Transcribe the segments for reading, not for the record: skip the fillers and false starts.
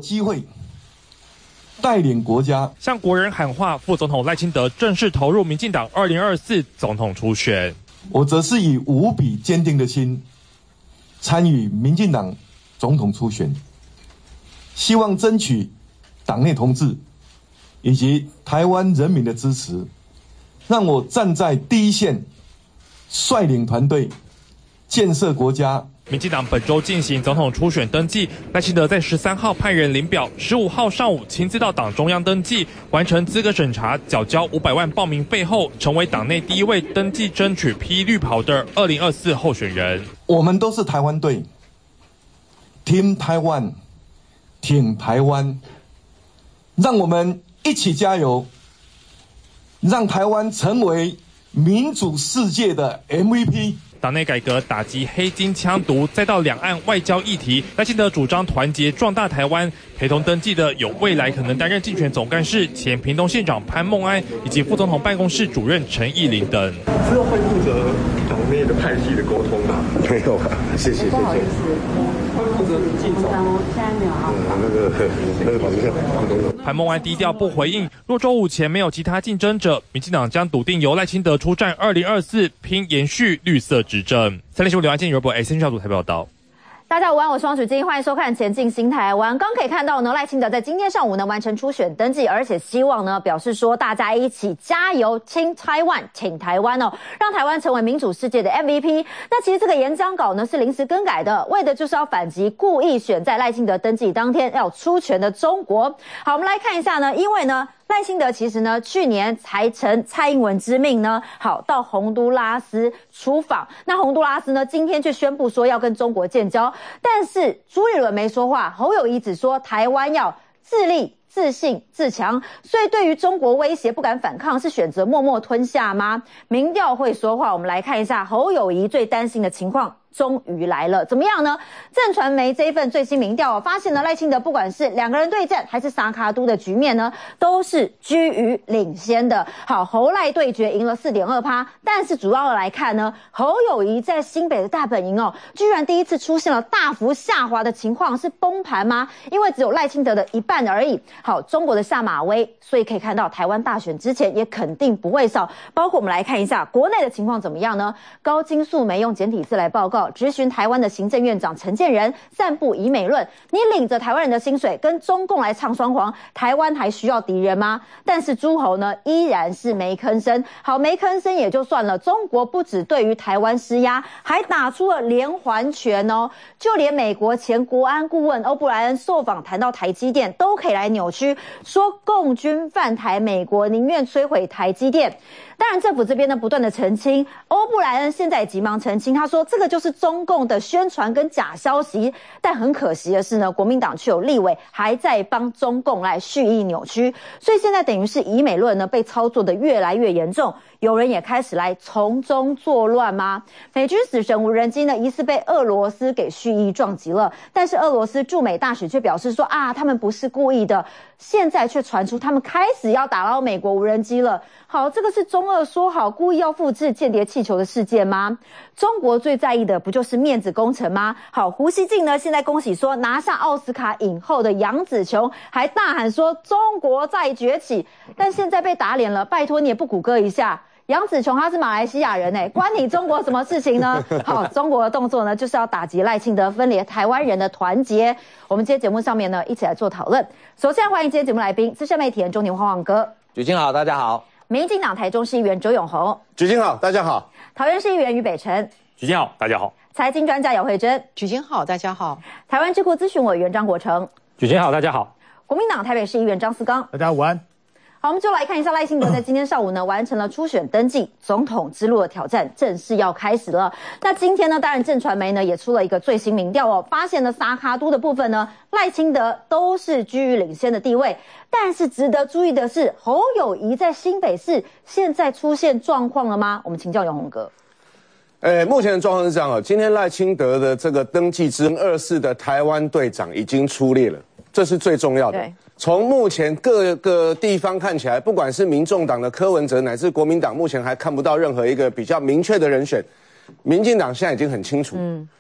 机会带领国家向国人喊话，副总统赖清德正式投入民进党2024总统初选。 我则是以无比坚定的心参与民进党总统初选，希望争取党内同志以及台湾人民的支持，让我站在第一线，率领团队建设国家。 民进党本周进行总统初选登记，赖清德在13号派人领表，15号上午亲自到党中央登记，完成资格审查，缴交500万报名费后，成为党内第一位登记争取披绿袍的2024候选人。 我们都是台湾队 ，Team Taiwan， 挺台湾，让我们一起加油，让台湾成为民主世界的 MVP。 党内改革打击黑金枪毒，再到两岸外交议题，赖清德主张团结壮大台湾。陪同登记的有未来可能担任竞选总干事前屏东县长潘孟安，以及副总统办公室主任陈义霖等。 之后会负责党内的派系的沟通吗？ 没有啊，谢谢。 不好意思， 会负责进总。 现在没有啊。 那个保证潘孟安低调不回应。若周五前没有其他竞争者，民进党将笃定由赖清德出战2024，拼延续绿色执政。三立新闻刘安健、Robert SN 小组台报道。 大家午安，我是汪水晶，欢迎收看《前进新台湾》。刚可以看到呢，赖清德在今天上午呢完成初选登记，而且希望呢表示说大家一起加油，Team Taiwan， 挺台湾哦，让台湾成为民主世界的 MVP。那其实这个演讲稿呢是临时更改的，为的就是要反击故意选在赖清德登记当天要出拳的中国。好，我们来看一下呢，因为呢。赖清德其实呢，去年才承蔡英文之命呢，好到洪都拉斯出访。那洪都拉斯呢，今天却宣布说要跟中国建交，但是朱立伦没说话，侯友宜只说台湾要自立、自信、自强，所以对于中国威胁不敢反抗，是选择默默吞下吗？民调会说话，我们来看一下侯友宜最担心的情况。终于来了，怎么样呢？正传媒这一份最新民调发现呢，赖清德不管是两个人对战还是沙卡都的局面呢，都是居于领先的。好，侯赖对决赢了 4.2%， 但是主要来看呢，侯友宜在新北的大本营居然第一次出现了大幅下滑的情况，是崩盘吗？因为只有赖清德的一半而已。好，中国的下马威，所以可以看到台湾大选之前也肯定不会少。包括我们来看一下国内的情况怎么样呢？高金素梅用简体字来报告。质询台湾的行政院长陈建仁，散布以美论，你领着台湾人的薪水跟中共来唱双簧，台湾还需要敌人吗？但是诸侯呢依然是没吭声。好，没吭声也就算了，中国不只对于台湾施压，还打出了连环拳哦，就连美国前国安顾问欧布莱恩受访谈到台积电，都可以来扭曲，说共军犯台，美国宁愿摧毁台积电。当然政府这边呢不断的澄清，欧布莱恩现在也急忙澄清，他说这个就是中共的宣传跟假消息。但很可惜的是呢，国民党却有立委还在帮中共来蓄意扭曲，所以现在等于是以美论呢被操作的越来越严重，有人也开始来从中作乱吗？美军死神无人机呢疑似被俄罗斯给蓄意撞击了，但是俄罗斯驻美大使却表示说他们不是故意的，现在却传出他们开始要打捞美国无人机了。好，这个是中俄说好故意要复制间谍气球的事件吗？中国最在意的不就是面子工程吗？好，胡锡进呢现在恭喜说拿下奥斯卡影后的杨紫琼，还大喊说中国在崛起，但现在被打脸了，拜托你也不谷歌一下。杨紫琼她是马来西亚人关你中国什么事情呢？好，中国的动作呢就是要打击赖清德，分裂台湾人的团结。我们今天节目上面呢一起来做讨论。首先欢迎今天节目来宾，资深媒体人钟庭黄旺哥。 举金好，大家好。 民进党台中市议员周永宏。 举金好，大家好。 桃园市议员于北辰。 举金好，大家好。 财经专家姚慧珍。 举金好，大家好。 台湾智库咨询委员张国成。 举金好，大家好。 国民党台北市议员张思刚。 大家午安。 好，我们就来看一下赖清德在今天上午呢完成了初选登记，总统之路的挑战正式要开始了。那今天呢，当然正传媒呢也出了一个最新民调发现了沙卡都的部分呢，赖清德都是居于领先的地位。但是值得注意的是，侯友宜在新北市现在出现状况了吗？我们请教永宏哥。 目前的状况是这样今天赖清德的这个登记之24的台湾队长已经出列了，这是最重要的。从目前各个地方看起来，不管是民众党的柯文哲，乃至国民党，目前还看不到任何一个比较明确的人选。 民进党现在已经很清楚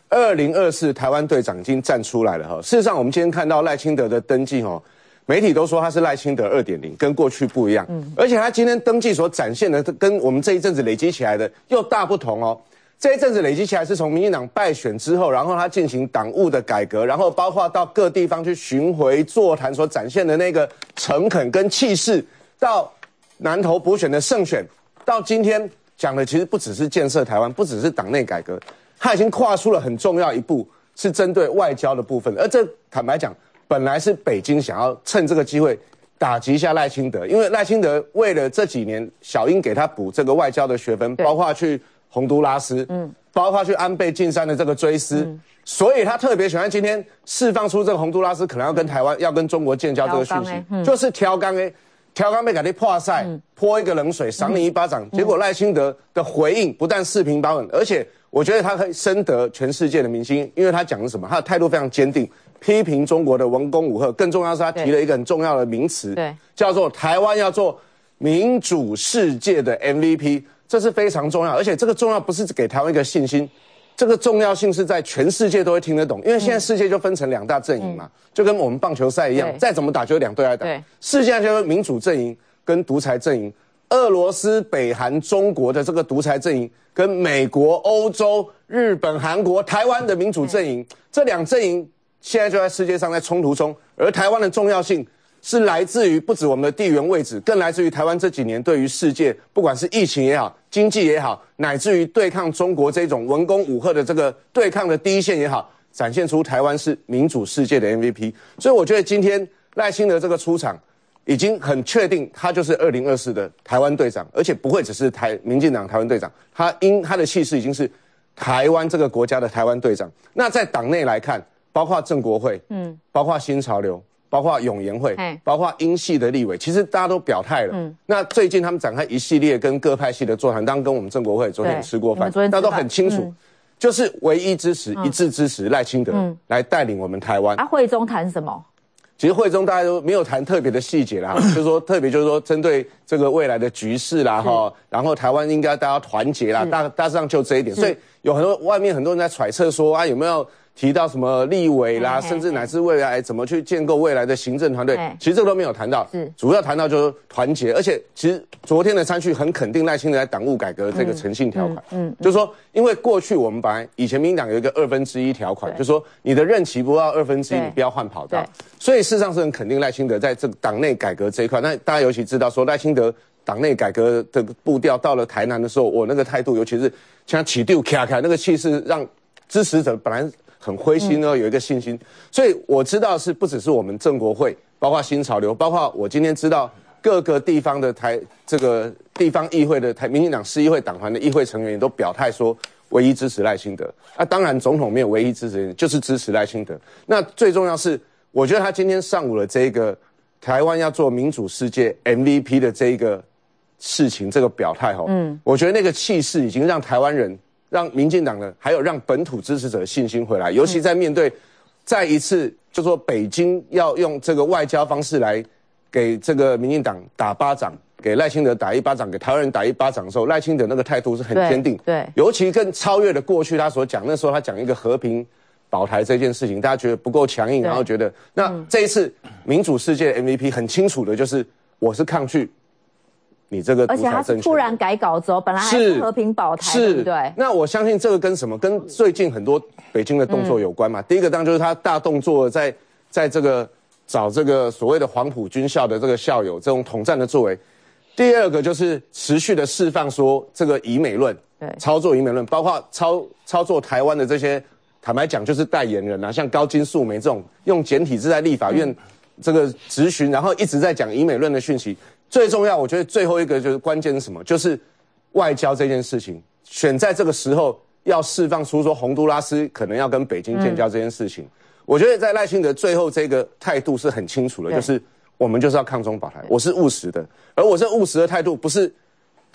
，2024台湾队长已经站出来了哈。事实上，我们今天看到赖清德的登记哦，媒体都说他是赖清德2.0，跟过去不一样。而且他今天登记所展现的，跟我们这一阵子累积起来的又大不同哦。这一阵子累积起来是从民进党败选之后，然后他进行党务的改革，然后包括到各地方去巡回座谈所展现的那个诚恳跟气势，到南投补选的胜选，到今天讲的其实不只是建设台湾，不只是党内改革，他已经跨出了很重要一步，是针对外交的部分。而这坦白讲，本来是北京想要趁这个机会打击一下赖清德，因为赖清德为了这几年小英给他补这个外交的学分，包括去洪都拉斯，包括去安倍晋三的这个追思，所以他特别喜欢今天释放出这个洪都拉斯可能要跟台湾、要跟中国建交这个讯息，就是挑缸被给你破赛，泼一个冷水，赏你一巴掌。结果赖清德的回应不但四平八稳，而且我觉得他可以深得全世界的民心，因为他讲的什么？他的态度非常坚定，批评中国的文攻武吓，更重要是他提了一个很重要的名词，叫做台湾要做民主世界的 MVP。这是非常重要，而且这个重要不是给台湾一个信心，这个重要性是在全世界都会听得懂，因为现在世界就分成2大阵营嘛，就跟我们棒球赛一样，再怎么打就2队来打。世界上就是民主阵营跟独裁阵营，俄罗斯、北韩、中国的这个独裁阵营，跟美国、欧洲、日本、韩国、台湾的民主阵营，这2阵营现在就在世界上在冲突中，而台湾的重要性是来自于不止我们的地缘位置，更来自于台湾这几年对于世界，不管是疫情也好，经济也好，乃至于对抗中国这种文攻武吓的这个对抗的第一线也好，展现出台湾是民主世界的 MVP。所以我觉得今天赖清德这个出场，已经很确定他就是2024的台湾队长，而且不会只是民进党台湾队长，他的气势已经是台湾这个国家的台湾队长。那在党内来看，包括正国会，包括新潮流，包括永延会，包括英系的立委，其实大家都表态了。那最近他们展开一系列跟各派系的座谈，当然跟我们正国会昨天吃过饭，大家都很清楚，就是唯一支持、一致支持赖清德来带领我们台湾。 会中谈什么？ 其实会中大家都没有谈特别的细节啦，就是说特别就是说针对这个未来的局势啦，然后台湾应该大家团结啦，大致上就这一点。所以有很多外面很多人在揣测说有没有提到什么立委啦，甚至乃至未来怎么去建构未来的行政团队，其实这个都没有谈到，主要谈到就是团结。而且其实昨天的参叙很肯定赖清德在党务改革这个诚信条款，就是说因为过去我们本来以前民进党有一个1/2条款，就是说你的任期不到1/2，你不要换跑道，所以事实上是很肯定赖清德在这个党内改革这一块。那大家尤其知道说赖清德党内改革的步调到了台南的时候，我那个态度，尤其是像起丢卡卡那个气势，让支持者本来很灰心呢，有一个信心。所以我知道是不只是我们正国会，包括新潮流，包括我今天知道各个地方的这个地方议会的民进党市议会党团的议会成员也都表态说，唯一支持赖清德。当然总统没有唯一支持，就是支持赖清德。那最重要是，我觉得他今天上午的这个台湾要做民主世界 MVP 的这一个事情，这个表态我觉得那个气势已经让台湾人、让民进党的，还有让本土支持者的信心回来。尤其在面对再一次就说北京要用这个外交方式来给这个民进党打巴掌，给赖清德打一巴掌，给台湾人打一巴掌的时候，赖清德那个态度是很坚定。对，尤其更超越了过去他所讲，那时候他讲一个和平保台这件事情，大家觉得不够强硬，然后觉得那这一次民主世界的 MVP 很清楚的就是我是抗拒你这个独裁政权，而且他是突然改稿之后，本来还是和平保台，对不对？ 那我相信这个跟什么？跟最近很多北京的动作有关嘛。第一个当然就是他大动作在这个找这个所谓的黄埔军校的这个校友这种统战的作为。第二个就是持续的释放说这个以美论，操作以美论，包括操作台湾的这些，坦白讲就是代言人啊，像高金素梅这种用简体字在立法院这个质询，然后一直在讲以美论的讯息。最重要，我觉得最后一个就是关键是什么？就是外交这件事情，选在这个时候要释放出说洪都拉斯可能要跟北京建交这件事情，我觉得在赖清德最后这个态度是很清楚的，就是我们就是要抗中保台，我是务实的，而我这务实的态度不是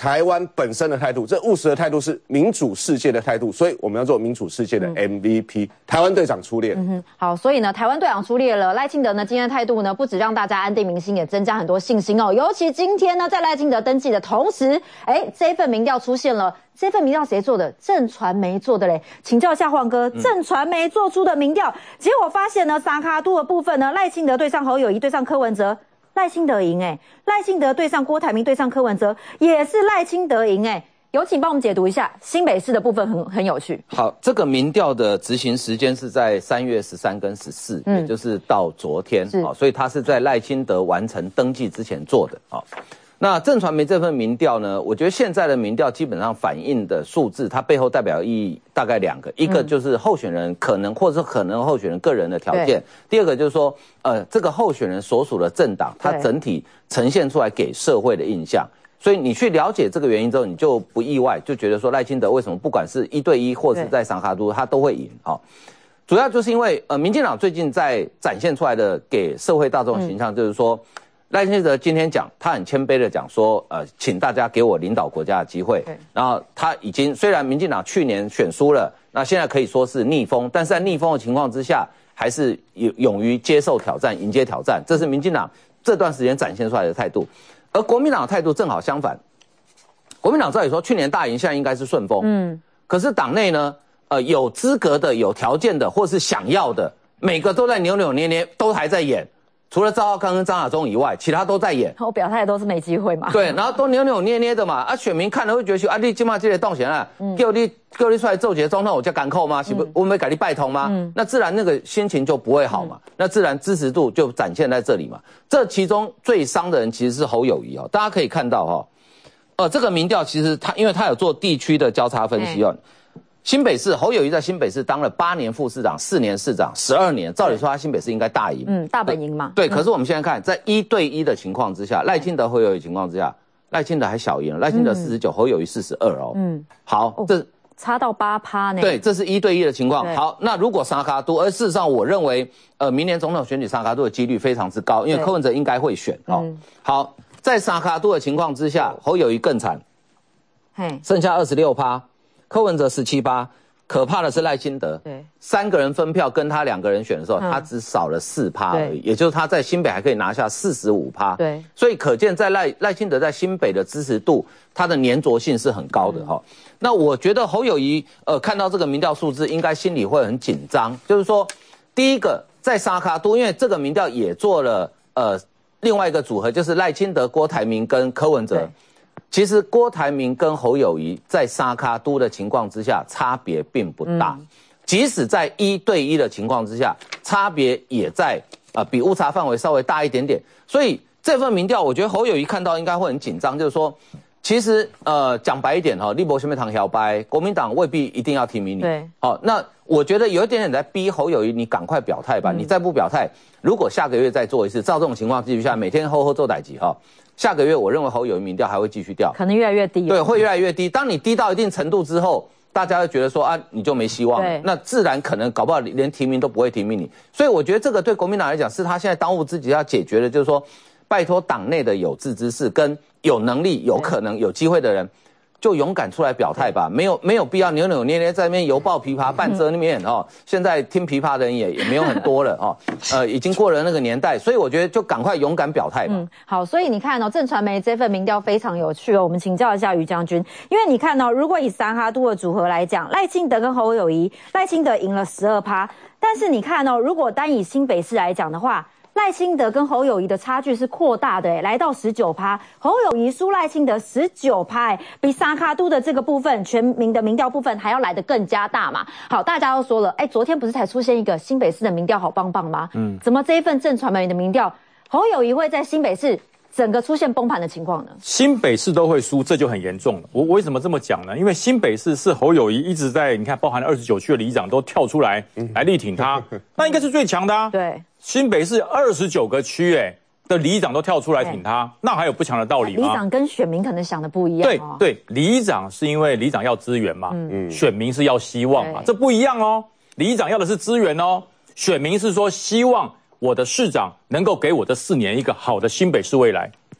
台湾本身的态度，这务实的态度是民主世界的态度，所以我们要做民主世界的 MVP。台湾队长出列。 好，所以呢，台湾队长出列了。赖清德呢，今天的态度呢，不止让大家安定民心，也增加很多信心哦。尤其今天呢，在赖清德登记的同时，这份民调出现了。这份民调谁做的？震传媒做的嘞。请教一下晃哥，震传媒做出的民调，结果发现呢，三卡都的部分呢，赖清德对上侯友宜，对上柯文哲。赖清德赢赖清德对上郭台铭，对上柯文哲，也是赖清德赢有请帮我们解读一下新北市的部分很有趣。 好，这个民调的执行时间是在3月13跟14，也就是到昨天所以他是在赖清德完成登记之前做的那震传媒这份民调呢，我觉得现在的民调基本上反映的数字，它背后代表意义大概2个，一个就是候选人可能或者可能候选人个人的条件，第二个就是说，这个候选人所属的政党，它整体呈现出来给社会的印象。所以你去了解这个原因之后，你就不意外，就觉得说赖清德为什么不管是1对1或者是在三卡都，他都会赢主要就是因为民进党最近在展现出来的给社会大众的形象，就是说。赖清德今天讲，他很谦卑的讲说，请大家给我领导国家的机会。然后他已经虽然民进党去年选输了，那现在可以说是逆风，但是在逆风的情况之下，还是勇于接受挑战、迎接挑战，这是民进党这段时间展现出来的态度。而国民党的态度正好相反，国民党照理说去年大赢，现在应该是顺风。可是党内呢，有资格的、有条件的，或是想要的，每个都在扭扭捏捏，都还在演。除了赵少康跟张亚中以外，其他都在演。 我表态都是没机会嘛。 对，然后都扭扭捏捏的嘛。选民看了会觉得你今嘛这个动选啊，叫你出来做节总统，我叫敢扣吗？是不，我们改你拜通吗？那自然那个心情就不会好嘛。那自然支持度就展现在这里嘛。这其中最伤的人其实是侯友宜大家可以看到这个民调其实因为他有做地区的交叉分析新北市侯友宜在新北市当了8年副市长，4年市长，12年，照理说他新北市应该大赢， 大本营嘛。 对，可是我们现在看，在1对1的情况之下，赖清德侯友宜情况之下，赖清德还小赢，赖清德49，侯友宜42好，这差到8%呢。 对，这是1对1的情况。好，那如果三卡都，而事实上我认为，明年总统选举三卡都的几率非常之高，因为柯文哲应该会选好，在三卡都的情况之下，侯友宜更惨，剩下26%。柯文哲17%，可怕的是赖清德，3个人分票跟他2个人选的时候，他只少了4%而已，也就是他在新北还可以拿下45%。 对， 所以可见在赖清德在新北的支持度，他的粘着性是很高的那我觉得侯友宜看到这个民调数字，应该心里会很紧张，就是说，第一个在三卡都，因为这个民调也做了另外一个组合，就是赖清德、郭台铭跟柯文哲。其实郭台铭跟侯友宜在三卡都的情况之下，差别并不大。即使在1对1的情况之下，差别也在比误差范围稍微大一点点。所以这份民调，我觉得侯友宜看到应该会很紧张，就是说，其实讲白一点立博前面唐小白，国民党未必一定要提名你。 对， 那我觉得有一点点在逼侯友宜，你赶快表态吧。你再不表态，如果下个月再做一次，照这种情况继续下，每天吼做代级下个月我认为侯友宜民调还会继续掉， 可能越来越低。 对，会越来越低。当你低到一定程度之后，大家会觉得说你就没希望了，那自然可能搞不好连提名都不会提名你。所以我觉得这个对国民党来讲，是他现在当务之急要解决的，就是说，拜托党内的有志之士跟有能力、有可能、有机会的人，就勇敢出来表态吧，没有必要扭扭捏捏在那边犹抱琵琶半遮面现在听琵琶的人也没有很多了已经过了那个年代，所以我觉得就赶快勇敢表态吧。 好，所以你看震传媒这份民调非常有趣我们请教一下于将军，因为你看如果以三哈都的组合来讲，赖清德跟侯友宜，赖清德赢了12%，但是你看如果单以新北市来讲的话，赖清德跟侯友宜的差距是扩大的来到19%，侯友宜输赖清德19%比三卡都的这个部分全民的民调部分还要来得更加大嘛。好，大家都说了，昨天不是才出现一个新北市的民调好棒棒吗？怎么这一份震传媒的民调，侯友宜会在新北市整个出现崩盘的情况呢？ 新北市都会输，这就很严重了。我为什么这么讲呢？因为新北市是侯友宜一直在，你看，包含29区的里长都跳出来来力挺他，那应该是最强的对， 新北市29个区的里长都跳出来挺他，那还有不强的道理吗？ 里长跟选民可能想的不一样对，里长是因为里长要资源嘛，选民是要希望嘛，这不一样里长要的是资源选民是说希望我的市长能够给我这4年一个好的新北市未来。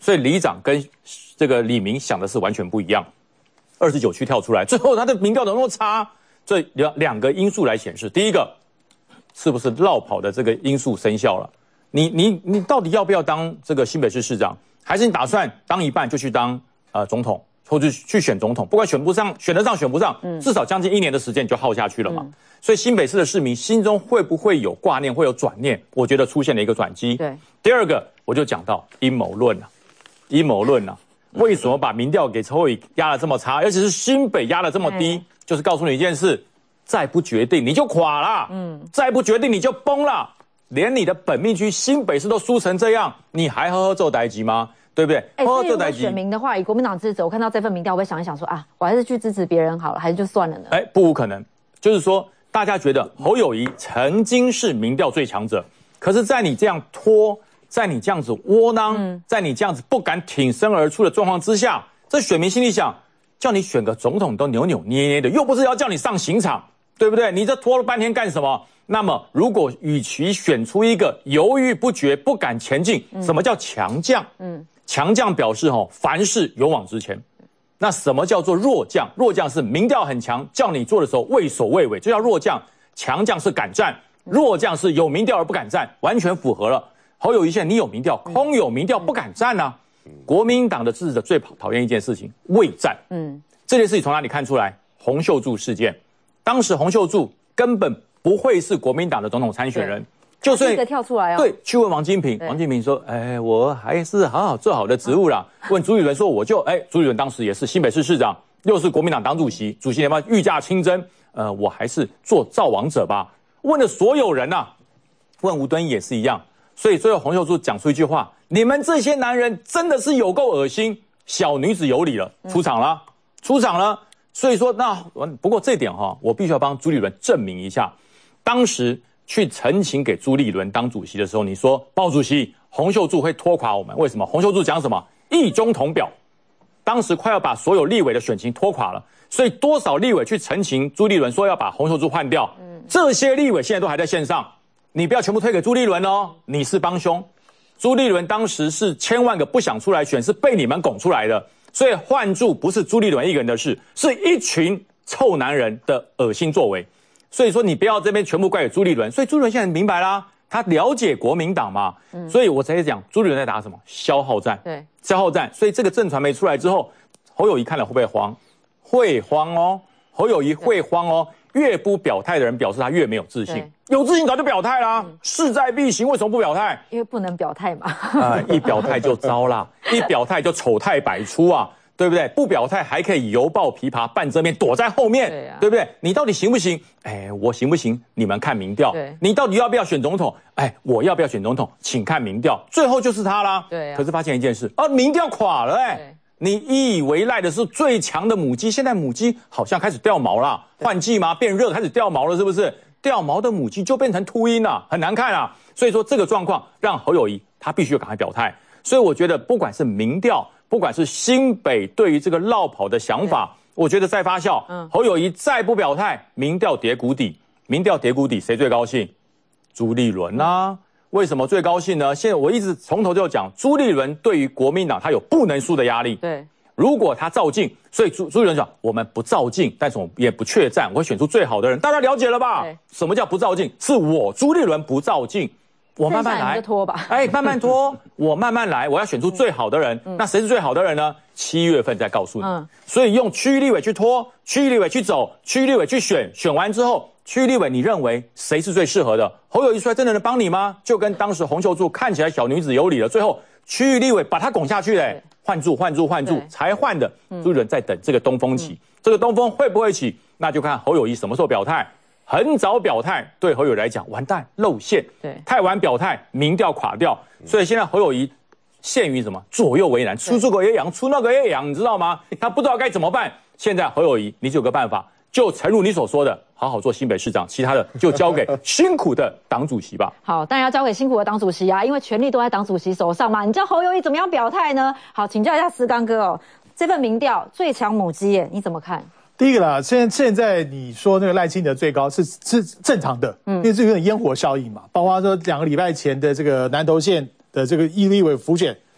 所以里长跟这个李明想的是完全不一样。29区跳出来，最后他的民调怎么那么差？这两个因素来显示，第一个是不是落跑的这个因素生效了？你到底要不要当这个新北市市长？还是你打算当一半就去当总统，或者去选总统？不管选得上选不上，至少将近1年的时间你就耗下去了嘛。所以新北市的市民心中会不会有挂念，会有转念？我觉得出现了一个转机。 对， 第二个我就讲到阴谋论啊，为什么把民调给侯友宜压得这么差，而且是新北压得这么低？就是告诉你一件事：再不决定你就垮了，再不决定你就崩了。连你的本命区新北市都输成这样，你还呵呵做代级吗？对不对？ 所以如果选民的话，以国民党支持，我看到这份民调，我会想一想说啊，我还是去支持别人好了，还是就算了呢？ 不无可能，就是说大家觉得侯友宜曾经是民调最强者，可是在你这样拖，在你这样子窝囊，在你这样子不敢挺身而出的状况之下，这选民心里想，叫你选个总统都扭扭捏捏的，又不是要叫你上刑场，对不对？你这拖了半天干什么？那么如果与其选出一个犹豫不决、不敢前进，什么叫强将？强将表示凡事勇往直前。那什么叫做弱将？弱将是民调很强，叫你做的时候畏首畏尾，这叫弱将。强将是敢战，弱将是有民调而不敢战，完全符合了。侯友宜现在你有民调，空有民调不敢战啊。国民党的支持者最讨厌一件事情，畏战。这件事情从哪里看出来？洪秀柱事件，当时洪秀柱根本不会是国民党的总统参选人，就算跳出来对，去问王金平，王金平说，我还是好好做好的职务啦。问朱立伦说，我就朱立伦当时也是新北市市长，又是国民党党主席，主席要不要御驾亲征？我还是做造王者吧。问了所有人啊，问吴敦义也是一样。所以最后洪秀柱讲出一句话：你们这些男人真的是有够恶心，小女子有理了，出场了。所以说，不过这点我必须要帮朱立伦证明一下。当时去陈情给朱立伦当主席的时候，你说鲍主席，洪秀柱会拖垮我们，为什么？洪秀柱讲什么？一中同表，当时快要把所有立委的选情拖垮了，所以多少立委去陈情朱立伦说要把洪秀柱换掉，这些立委现在都还在线上，你不要全部推给朱立伦哦，你是帮凶。朱立伦当时是千万个不想出来选，是被你们拱出来的。所以换柱不是朱立伦一个人的事，是一群臭男人的恶心作为。所以说你不要这边全部怪给朱立伦。所以朱立伦现在明白啦，他了解国民党嘛，所以我才讲朱立伦在打什么消耗战。对，消耗战。所以这个正传媒出来之后，侯友宜看了会不会慌？会慌哦，侯友宜会慌哦。越不表态的人表示他越没有自信，有自信早就表态啦，势在必行，为什么不表态？因为不能表态嘛。 一表态就糟啦，一表态就丑态百出啊，对不对？不表态还可以犹抱琵琶半遮面，躲在后面，对不对？你到底行不行？我行不行？你们看民调。你到底要不要选总统？我要不要选总统？请看民调。最后就是他啦。可是发现一件事民调垮了你以为赖的是最强的母鸡，现在母鸡好像开始掉毛了，换季吗？变热开始掉毛了，是不是？掉毛的母鸡就变成秃鹰了，很难看啊。所以说这个状况让侯友宜他必须赶快表态。所以我觉得不管是民调，不管是新北对于这个落跑的想法，我觉得在发酵。侯友宜再不表态，民调跌谷底，民调跌谷底，谁最高兴？朱立伦啊。为什么最高兴呢？现在我一直从头就讲，朱立伦对于国民党他有不能输的压力。对，如果他照进，所以朱立伦讲我们不照进，但是我们也不怯战，我会选出最好的人。大家了解了吧？什么叫不照进？是我朱立伦不照进，我慢慢来， 拖吧。 慢慢拖，我慢慢来，我要选出最好的人。那谁是最好的人呢？7月份再告诉你。所以用区域立委去拖，区域立委去走，区域立委去选，选完之后。区域立委，你认为谁是最适合的？侯友宜出来真的能帮你吗？就跟当时洪秀柱看起来小女子有理了，最后区域立委把他拱下去嘞，换柱才换的。朱立伦在等这个东风起，这个东风会不会起？那就看侯友宜什么时候表态。很早表态，对侯友宜来讲完蛋露馅；太晚表态，民调垮掉。所以现在侯友宜陷于什么左右为难，出这个也痒，出那个也痒，你知道吗？他不知道该怎么办。现在侯友宜，你就有个办法。就诚如你所说的，好好做新北市长，其他的就交给辛苦的党主席吧。 好，当然要交给辛苦的党主席啊，因为权力都在党主席手上嘛。你叫侯友宜怎么样表态呢？好，请教一下思刚哥哦，这份民调最强母鸡耶，你怎么看？ 第一个啦，现在你说那个赖清德最高是正常的，因为这有点烟火效应嘛。包括说2个礼拜前的这个南投县的这个立委辅选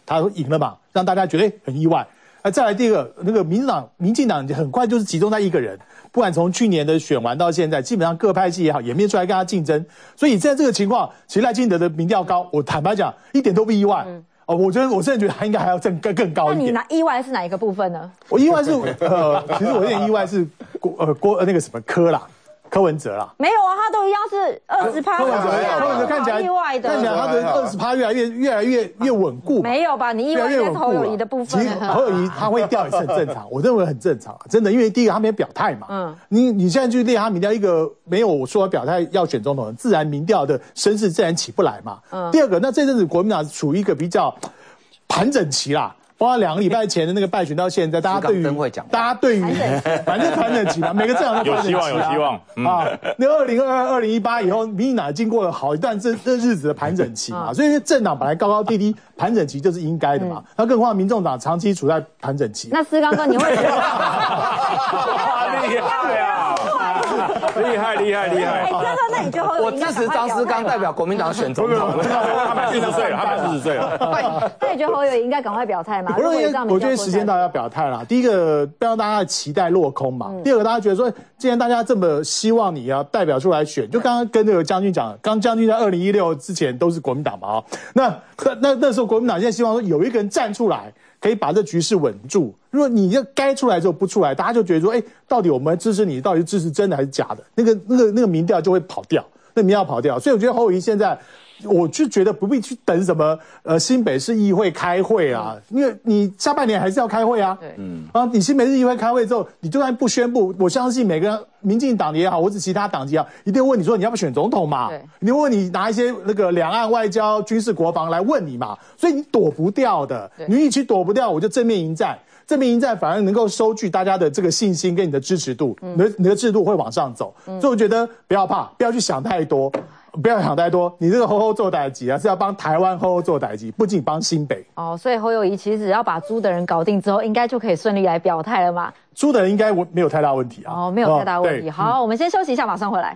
他赢了嘛，让大家觉得很意外。再来第二个，那个民进党很快就是集中在一个人，不管从去年的选完到现在，基本上各派系也好，演变出来跟他竞争。所以在这个情况，其实赖清德的民调高，我坦白讲一点都不意外。我真的觉得他应该还要更高一点。 那你意外是哪一个部分呢？ 我意外是其实我有点意外是那个什么柯文哲啦， 没有啊，他都一样是20%。柯文哲看起来意外的， 看起来他的20%越来越稳固。 没有吧？你意外是侯友宜的部分。 其实侯友宜他会掉也是很正常，我认为很正常，真的，因为第一个他没表态嘛。你现在去列他民调，一个没有说表态要选总统的，自然民调的声势自然起不来嘛。第二个，那这阵子国民党处于一个比较盘整期啦。包括2个礼拜前的那个败选到现在，大家对于反正盘整期嘛，每个政党都盘整期有希望啊。那2022、2018以后，民进党经过了好一段这日子的盘整期嘛，所以政党本来高高低低，盘整期就是应该的嘛。那更何况民众党长期处在盘整期。 那思刚哥，你会觉得？ 厉害啊！厉害！ 那你觉得我支持张思刚代表国民党选总统， 他满40岁了， 那你觉得侯友宜应该赶快表态吗？ 我觉得时间到要表态啦。第一个不要让大家的期待落空嘛。第二个大家觉得说，既然大家这么希望你要代表出来选，就刚刚跟那个将军讲，将军在2016之前都是国民党嘛那时候国民党现在希望说有一个人站出来，可以把这局势稳住。如果你要该出来之后不出来，大家就觉得说，到底我们支持你，到底是支持真的还是假的？那个民调就会跑掉，所以我觉得侯友宜现在，我就觉得不必去等什么新北市议会开会啊，因为你下半年还是要开会啊。你新北市议会开会之后，你就算不宣布，我相信每个民进党也好，或者其他党也好，一定问你说你要不要选总统嘛？一定问你拿一些那个两岸外交、军事、国防来问你嘛，所以你躲不掉的。你与其躲不掉，我就正面迎战。正面迎战反而能够收据大家的这个信心跟你的支持度，你的制度会往上走。所以我觉得不要怕，不要去想太多，你这个吼做代志啊，是要帮台湾吼做代志，不仅帮新北。 所以侯友宜其实要把猪的人搞定之后，应该就可以顺利来表态了嘛。 猪的人应该没有太大问题啊。 没有太大问题。好，我们先休息一下，马上回来。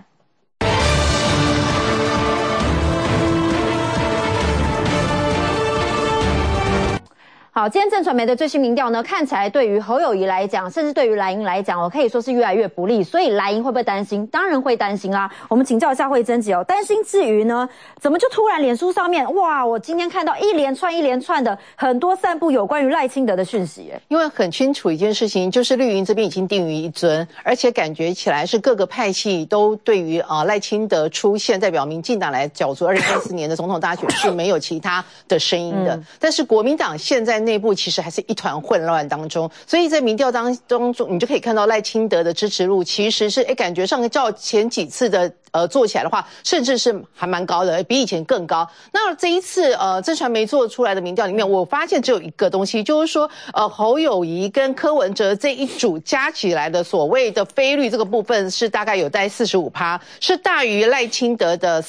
好，今天震传媒的最新民调呢，看起来对于侯友宜来讲，甚至对于蓝营来讲，可以说是越来越不利。所以蓝营会不会担心？当然会担心啦。我们请教一下惠贞姐担心至于呢，怎么就突然脸书上面，哇，我今天看到一连串的很多散布有关于赖清德的讯息。 因为很清楚一件事情，就是绿营这边已经定于一尊，而且感觉起来是各个派系都对于赖清德出现，代表民进党来角逐2024年的总统大选是没有其他的声音的。但是国民党现在内部其实还是一团混乱当中，所以在民调当中，你就可以看到赖清德的支持度其实是感觉上照前几次的做起来的话，甚至是还蛮高的，比以前更高。那这一次震传媒做出来的民调里面，我发现只有一个东西，就是说侯友宜跟柯文哲这一组加起来的所谓的非绿这个部分是大概有在 45%， 是大于赖清德的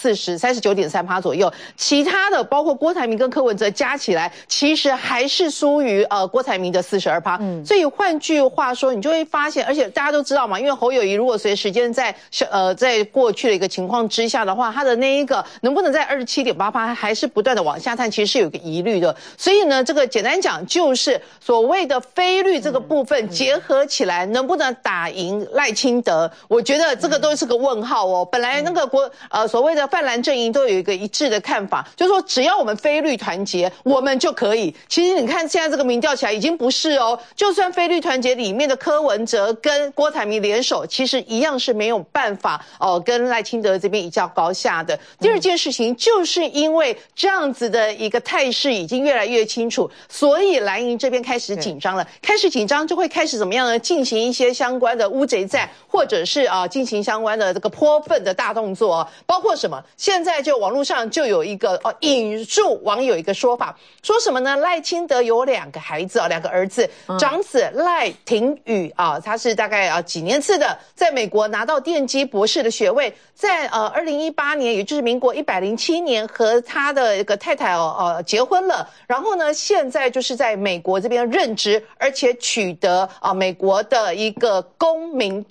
39.3% 左右。其他的包括郭台铭跟柯文哲加起来，其实还是输于郭台铭的 42%。所以换句话说，你就会发现，而且大家都知道嘛，因为侯友宜如果随时间在过去的一个情况之下的话，他的那一个能不能在 27.8% 还是不断的往下探，其实是有一个疑虑的。所以呢，这个简单讲就是所谓的非绿这个部分结合起来，能不能打赢赖清德，我觉得这个都是个问号哦。本来那个所谓的泛蓝阵营都有一个一致的看法，就是说只要我们非绿团结，我们就可以。其实你看现在这个民调起来已经不是哦，就算非绿团结里面的柯文哲跟郭台铭联手，其实一样是没有办法跟赖清德这边一较高下的。第二件事情就是因为这样子的一个态势已经越来越清楚，所以蓝营这边开始紧张了，开始紧张就会开始怎么样呢？进行一些相关的乌贼战，或者是进行相关的这个泼粪的大动作包括什么？现在就网络上就有一个引述网友一个说法，说什么呢？赖清德有2个孩子2个儿子，长子赖廷宇他是大概几年次的，在美国拿到电机博士的学位，在2018年，也就是民国107年和他的一个太太结婚了，然后呢，现在就是在美国这边任职，而且取得美国的一个公民证。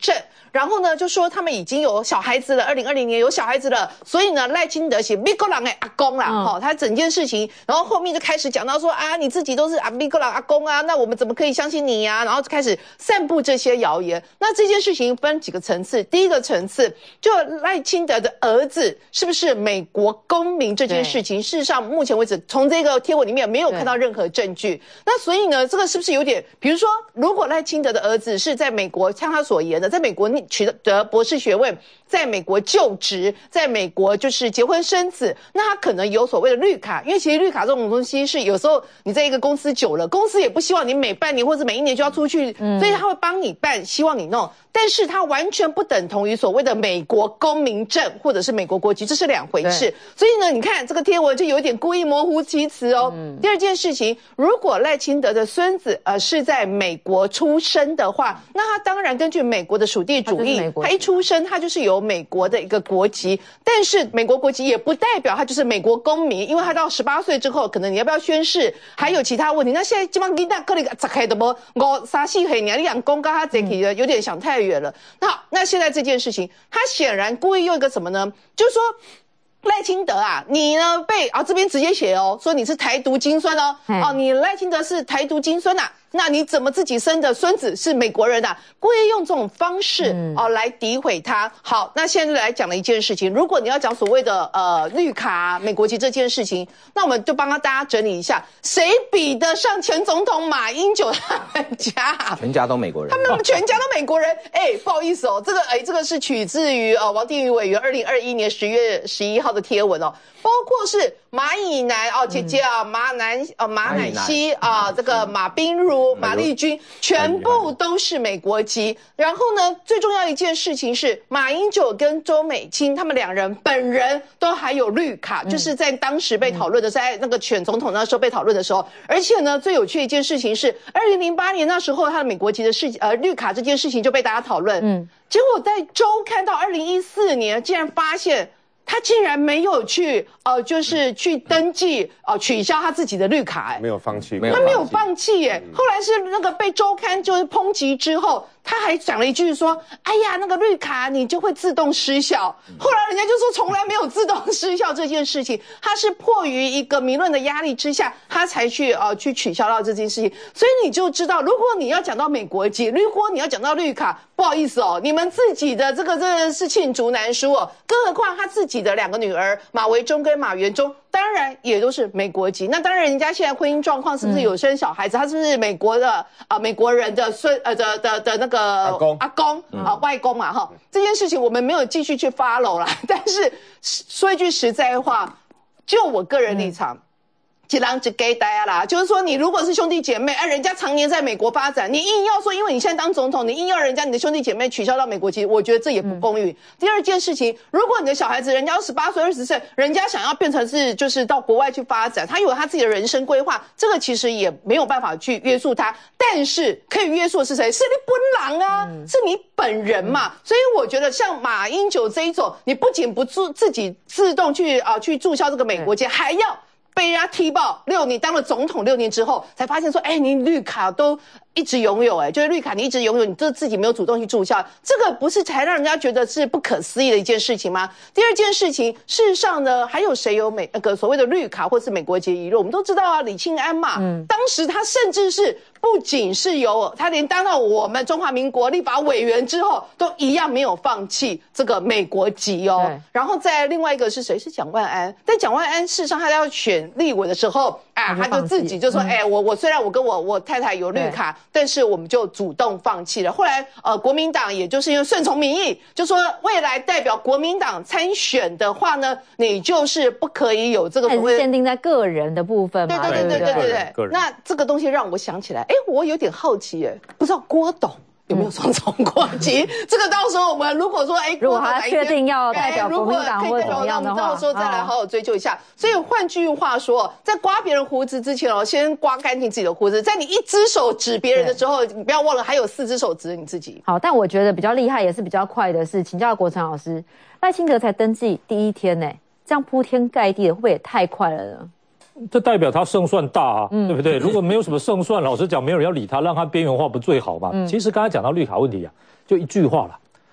然后呢就说他们已经有小孩子了，2020年有小孩子了，所以呢赖清德是美国人的阿公啦，他整件事情，然后后面就开始讲到说啊你自己都是美国人阿公啊，那我们怎么可以相信你啊？然后就开始散布这些谣言。那这件事情分几个层次，第一个层次就赖清德的儿子是不是美国公民这件事情，事实上目前为止从这个贴文里面没有看到任何证据。那所以呢这个是不是有点，比如说如果赖清德的儿子是在美国像他所言的在美国取得博士学位，在美国就职，在美国就是结婚生子，那他可能有所谓的绿卡，因为其实绿卡这种东西是有时候你在一个公司久了，公司也不希望你每半年或者每一年就要出去，所以他会帮你办，希望你弄，但是它完全不等同于所谓的美国公民证或者是美国国籍，这是两回事。所以呢你看这个贴文就有点故意模糊其词哦。第二件事情，如果赖清德的孙子是在美国出生的话，那他当然根据美国的属地主义，他一出生他就是有美国的一个国籍，但是美国国籍也不代表他就是美国公民，因为他到18岁之后可能你要不要宣誓还有其他问题。那现在基本上你可能10岁都没5、3、4岁你讲公告他这起有点想太远了。那现在这件事情他显然故意用一个什么呢，就是说赖清德啊，你呢被这边直接写哦，说你是台独金孙哦，你赖清德是台独金孙啊，那你怎么自己生的孙子是美国人啊？故意用这种方式来诋毁他。好，那现在来讲了一件事情，如果你要讲所谓的绿卡美国籍这件事情，那我们就帮大家整理一下，谁比得上前总统马英九他们家？ 全家都美国人， 他们全家都美国人。不好意思哦，这个是取自于王定宇委员2021年10月11号的贴文哦，包括是马以南姐姐马乃西这个马彬如、马丽君，全部都是美国籍。然后呢，最重要一件事情是，马英九跟周美青他们两人本人都还有绿卡，就是在当时被讨论的，在那个选总统那时候被讨论的时候。而且呢，最有趣的一件事情是，2008年那时候他的美国籍的绿卡这件事情就被大家讨论。结果在周刊到2014年，竟然发现他竟然没有去就是去登记取消他自己的绿卡， 没有放弃， 他没有放弃耶。后来是那个被周刊就是抨击之后，他还讲了一句说：“哎呀，那个绿卡你就会自动失效。”后来人家就说从来没有自动失效这件事情，他是迫于一个舆论的压力之下，他才去取消到这件事情。所以你就知道，如果你要讲到美国籍，如果你要讲到绿卡，不好意思哦，你们自己的这个真的是罄竹难书哦，更何况他自己的2个女儿马维中跟马元忠，当然也都是美国籍。那当然人家现在婚姻状况是不是有生小孩子，他是不是美国的美国人的的那个阿公外公嘛哈，这件事情我们没有继续去 follow 啦。但是说一句实在话，就我个人立场，一人一家呆啦，就是说你如果是兄弟姐妹，人家常年在美国发展，你硬要说因为你现在当总统，你硬要人家你的兄弟姐妹取消到美国籍，我觉得这也不公允。第二件事情，如果你的小孩子人家18岁20岁，人家想要变成是就是到国外去发展，他有他自己的人生规划，这个其实也没有办法去约束他。但是可以约束的是谁？是你本人啊，是你本人嘛。所以我觉得像马英九这一种，你不仅不自己自动去注销这个美国籍，还要被人家踢爆你当了总统6年之后，才发现说，你绿卡都一直拥有，就是绿卡你一直拥有，你这自己没有主动去注销，这个不是才让人家觉得是不可思议的一件事情吗？第二件事情，事实上呢，还有谁有那个所谓的绿卡或是美国籍遗漏？我们都知道啊，李庆安嘛，当时他甚至是不仅是他连当到我们中华民国立法委员之后，都一样没有放弃这个美国籍哦。然后再另外一个是谁？是蒋万安。但蒋万安事实上他要选立委的时候，他就自己就说，我虽然我跟我太太有绿卡，但是我们就主动放弃了。后来国民党也就是因为顺从民意，就说未来代表国民党参选的话呢，你就是不可以有这个所谓限定在个人的部分嘛。 对。那这个东西让我想起来，我有点好奇不知道郭董有没有双重国籍？这个到时候我们如果说， 如果他确定要代表国民党或者怎么样的话， 到时候再来好好追究一下。所以换句话说，在刮别人胡子之前先刮干净自己的胡子。在你1只手指别人的时候，你不要忘了还有4只手指你自己。 好，但我觉得比较厉害也是比较快的是，请教国成老师，赖清德才登记第1天这样铺天盖地的，会不会也太快了呢？ 这代表他胜算大啊，对不对？如果没有什么胜算，老实讲，没有人要理他，让他边缘化不最好吗？其实刚才讲到绿卡问题就一句话了，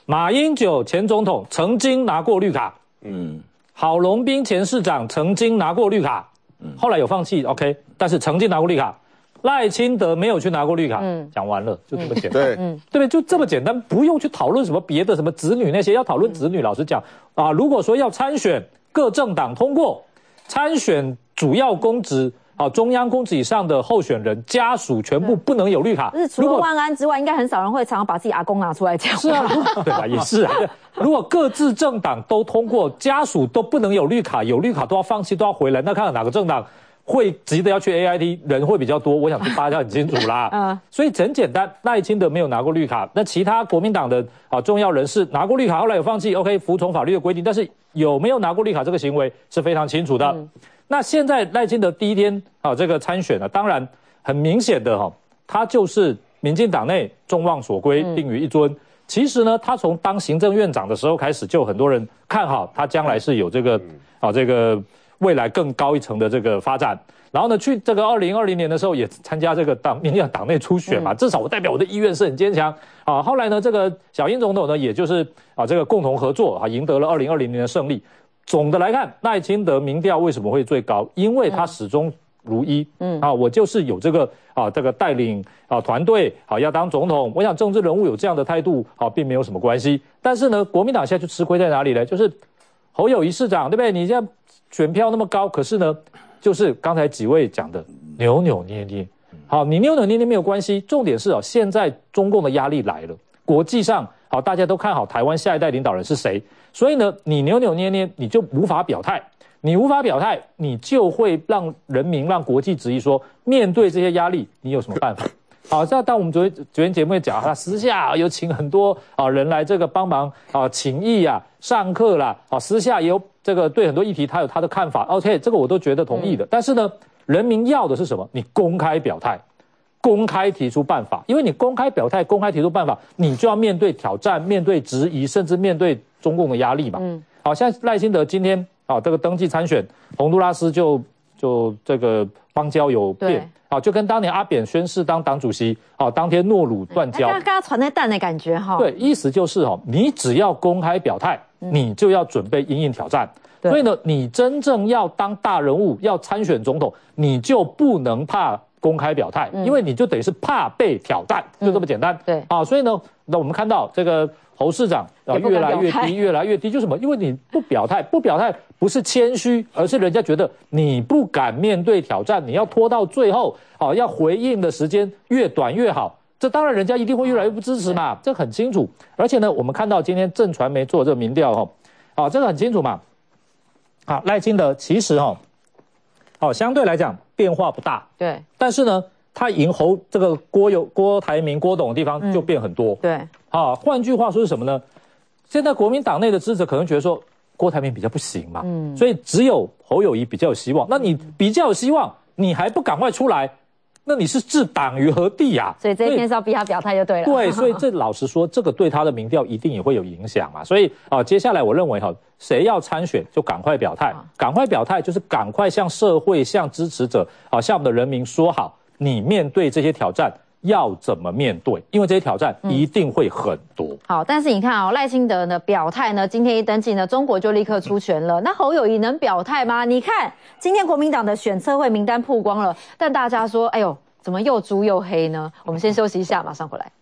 马英九前总统曾经拿过绿卡，郝龙斌前市长曾经拿过绿卡，后来有放弃 ，OK， 但是曾经拿过绿卡。赖清德没有去拿过绿卡，讲完了，就这么简单，对不对？就这么简单，不用去讨论什么别的，什么子女那些，要讨论子女，老实讲啊，如果说要参选，各政党通过参选主要公职。中央公职以上的候选人家属全部不能有绿卡。 除了万安之外，应该很少人会常常把自己阿公拿出来讲。 是啊，对吧？也是啊。如果各自政党都通过，家属都不能有绿卡，有绿卡都要放弃，都要回来，那看看哪个政党会急得要去 AIT， 人会比较多。我想大家很清楚啦。所以很简单，赖清德没有拿过绿卡，那其他国民党的重要人士拿过绿卡，后来有放弃 ，OK， 服从法律的规定，但是有没有拿过绿卡这个行为是非常清楚的。那现在赖清德第一天这个参选呢，当然很明显的他就是民进党内众望所归，定于一尊。其实呢，他从当行政院长的时候开始，就有很多人看好他将来是有这个这个未来更高一层的这个发展。然后呢，去这个2020年的时候也参加这个民进党党内初选嘛，至少我代表我的意愿是很坚强啊。后来呢，这个小英总统呢，也就是这个共同合作赢得了2020年的胜利。总的来看，赖清德民调为什么会最高？因为他始终如一，我就是有这个这个带领团队要当总统。我想政治人物有这样的态度并没有什么关系。但是呢，国民党现在就吃亏在哪里呢？就是侯友宜市长，对不对？你现在选票那么高，可是呢，就是刚才几位讲的扭扭捏捏。好，你扭扭捏捏没有关系，重点是现在中共的压力来了，国际上大家都看好台湾下一代领导人是谁。所以呢，你扭扭捏捏，你就无法表态，你无法表态，你就会让人民、让国际质疑说，面对这些压力，你有什么办法？好，这当我们昨天节目也讲，他私下有请很多人来这个帮忙请益上课啦，私下也有这个对很多议题他有他的看法 ，OK， 这个我都觉得同意的。但是呢，人民要的是什么？你公开表态。公开提出办法，因为你公开表态、公开提出办法，你就要面对挑战、面对质疑，甚至面对中共的压力嘛。好，现在赖清德今天这个登记参选，洪都拉斯就这个邦交有变，就跟当年阿扁宣誓当党主席，当天诺鲁断交， 跟他传在蛋的感觉哈。 对，意思就是你只要公开表态，你就要准备因应挑战。所以呢，你真正要当大人物，要参选总统，你就不能怕公开表态，因为你就等于是怕被挑战，就这么简单。 对， 所以呢，那我们看到这个侯市长越来越低，越来越低，就是什么？因为你不表态不是谦虚，而是人家觉得你不敢面对挑战，你要拖到最后，要回应的时间越短越好。这当然人家一定会越来越不支持嘛，这很清楚。而且呢，我们看到今天正传媒做这个民调这个很清楚嘛。赖清德其实相对来讲变化不大， 对， 但是呢，他赢侯这个郭台铭、郭董的地方就变很多， 对， 换句话说是什么呢？现在国民党内的支持可能觉得说郭台铭比较不行嘛，所以只有侯友宜比较有希望。那你比较有希望，你还不赶快出来，那你是置党于何地啊？ 所以这一天是要逼他表态就对了。 对，所以这老实说，这个对他的民调一定也会有影响嘛。所以接下来我认为谁要参选就赶快表态，赶快表态就是赶快向社会、向支持者向我们的人民说好，你面对这些挑战要怎么面对，因为这些挑战一定会很多。 好，但是你看赖清德呢表态呢，今天一登记呢，中国就立刻出拳了。那侯友宜能表态吗？你看今天国民党的选策会名单曝光了，但大家说，哎呦，怎么又猪又黑呢？我们先休息一下，马上回来。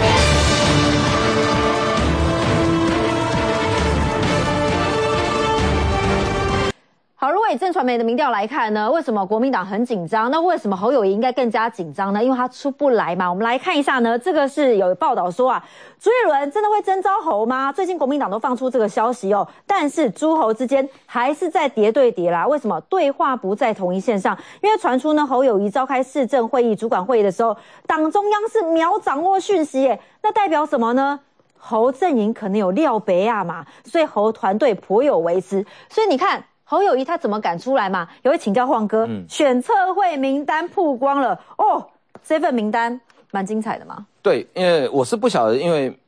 好，如果以正传媒的民调来看呢，为什么国民党很紧张？那为什么侯友宜应该更加紧张呢？因为他出不来嘛。我们来看一下呢，这个是有报道说朱立伦真的会征召侯吗？最近国民党都放出这个消息但是诸侯之间还是在叠对叠啦。为什么？对话不在同一线上，因为传出呢侯友宜召开市政会议、主管会议的时候，党中央是秒掌握讯息耶。那代表什么呢？侯阵营可能有廖北亚嘛，所以侯团队颇有微词。所以你看侯友宜他怎么敢出来嘛？也会请教晃哥，选策会名单曝光了这份名单蛮精彩的嘛。 对，因为我是不晓得，因为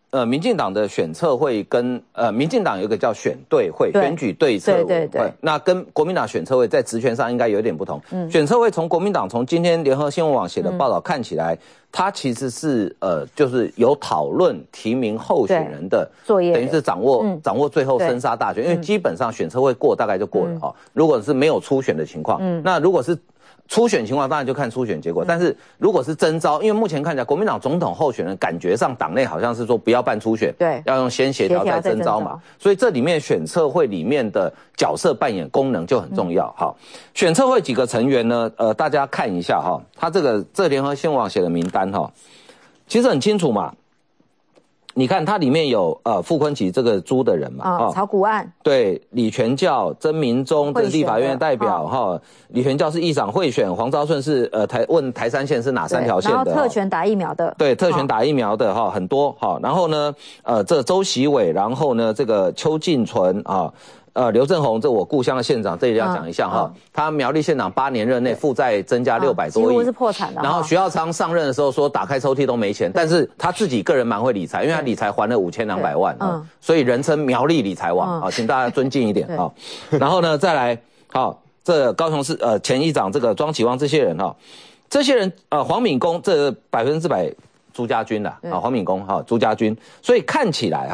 民进党的选策会跟民进党有一个叫选对会，选举对策委员会，那跟国民党选策会在职权上应该有点不同。选策会从国民党从今天联合新闻网写的报道看起来，它其实是就是有讨论提名候选人的作业，等于是掌握最后生杀大权，因为基本上选策会过大概就过了哈。如果是没有初选的情况，那如果是初选情况当然就看初选结果，但是如果是征召，因为目前看起来国民党总统候选人感觉上党内好像是说不要办初选，对，要用先协调再征召嘛，所以这里面选策会里面的角色扮演功能就很重要。好，选策会几个成员呢？大家看一下哈，他这联合新闻网写的名单哈，其实很清楚嘛。你看它里面有傅昆萁这个猪的人嘛， 炒股案， 对，李全教、曾明忠这是立法院代表哈，李全教是议长贿选，黄昭顺是问台三线是哪3条线的， 然后特权打疫苗的， 对，特权打疫苗的哈很多哈，然后呢这周习伟，然后呢这个邱进纯啊。刘正宏，这我故乡的县长，这一定要讲一下哈。他苗栗县长8年任内负债增加600多亿， 几乎是破产的。 然后徐耀昌上任的时候说打开抽屉都没钱，但是他自己个人蛮会理财，因为他理财还了5200万啊，所以人称苗栗理财王啊，请大家尊敬一点啊。然后呢，再来好，这高雄市前议长这个庄启旺这些人哈，这些人黄敏公这100%朱家军啦啊，黄敏公哈朱家军，所以看起来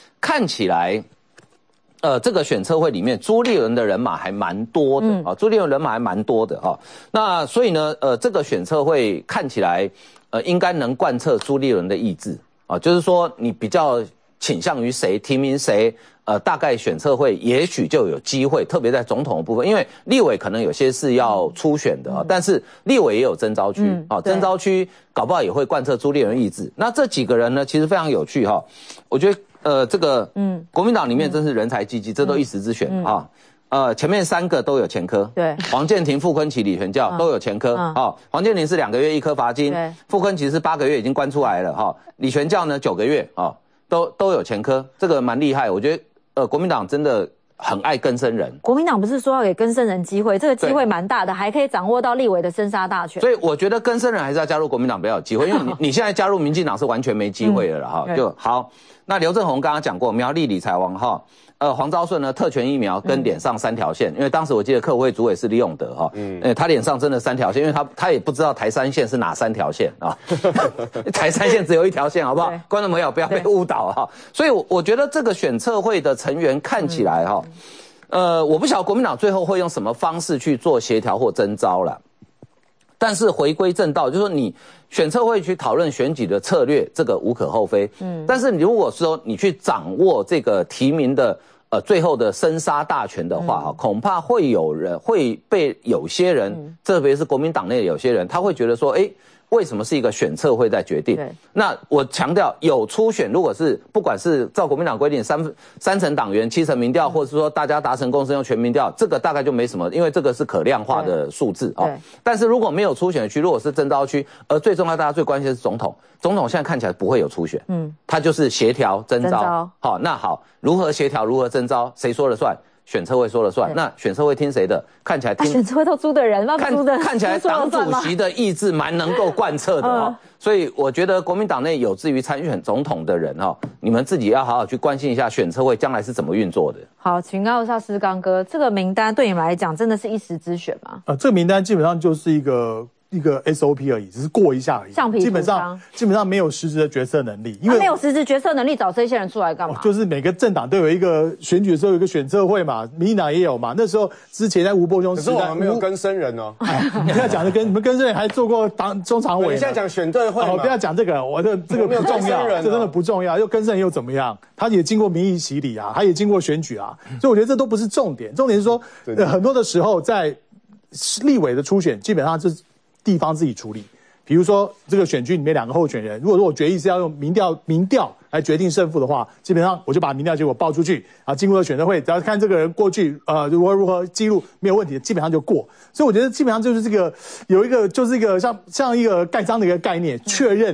这个选策会里面朱立伦的人马还蛮多的啊，朱立伦人马还蛮多的啊。那所以呢，这个选策会看起来应该能贯彻朱立伦的意志啊，就是说你比较倾向于谁提名谁，大概选策会也许就有机会，特别在总统的部分，因为立委可能有些是要初选的啊，但是立委也有征召区啊，征召区搞不好也会贯彻朱立伦意志。那这几个人呢，其实非常有趣哈，我觉得。这个国民党里面真是人才济济，这都一时之选啊。前面3个都有前科，对，黄健庭、傅昆萁、李全教都有前科啊。黄健庭是2个月1颗罚金，傅昆萁是8个月已经关出来了哈。李全教呢9个月啊，都有前科，这个蛮厉害。我觉得国民党真的很爱更生人。国民党不是说要给更生人机会，这个机会蛮大的，还可以掌握到立委的生杀大权。 所以我觉得更生人还是要加入国民党比较有机会，因为你现在加入民进党是完全没机会了哈。就好。那刘正宏刚刚讲过，苗栗理财王哈，黄昭顺呢特权疫苗跟脸上3条线，因为当时我记得客委会主委是李永德哈，他脸上真的3条线，因为他也不知道台3线是哪3条线啊，台3线只有1条线，好不好？观众朋友不要被误导哈。所以我觉得这个选策会的成员看起来哈，我不晓得国民党最后会用什么方式去做协调或征召了。但是回归正道，就是说你选策会去讨论选举的策略，这个无可厚非。但是如果说你去掌握这个提名的最后的生杀大权的话，恐怕会被有些人，特别是国民党内的有些人，他会觉得说，为什么是一个选策会在决定？那我强调有初选，如果是不管是照国民党规定三成党员7成民调，或者是说大家达成共识用全民调，这个大概就没什么，因为这个是可量化的数字啊。但是如果没有初选区，如果是征召区，而最重要大家最关心的是总统现在看起来不会有初选，他就是协调征召。好，那好，如何协调，如何征召，谁说了算？选策会说了算，那选策会听谁的？看起来选策会都猪的人， 看起来党主席的意志蛮能够贯彻的哈。所以我觉得国民党内有志于参选总统的人哈，你们自己要好好去关心一下选策会将来是怎么运作的。 好，请告一下思刚哥，这个名单对你们来讲真的是一时之选吗？ 这个名单基本上就是一个 SOP 而已，只是过一下而已， 橡皮图章基本上没有实质的决策能力，因为没有实质决策能力，找这些人出来干嘛？ 就是每个政党都有一个选举的时候有一个选策会嘛，民进党也有嘛。那时候之前在吴伯雄时代， 可是我们没有更生人哦。 你不要讲你们更生人还做过中常委， 你现在讲选对会， 不要讲这个，这个不重要，这真的不重要。又更生人又怎么样？他也经过民意洗礼啊，他也经过选举啊，所以我觉得这都不是重点，重点是说很多的时候在立委的初选基本上是地方自己处理，比如说这个选区里面2个候选人，如果说我决议是要用民调来决定胜负的话，基本上我就把民调结果报出去啊，经过了选择会，只要看这个人过去如何记录没有问题，基本上就过。所以我觉得基本上就是这个有一个就是一个像一个盖章的一个概念，确认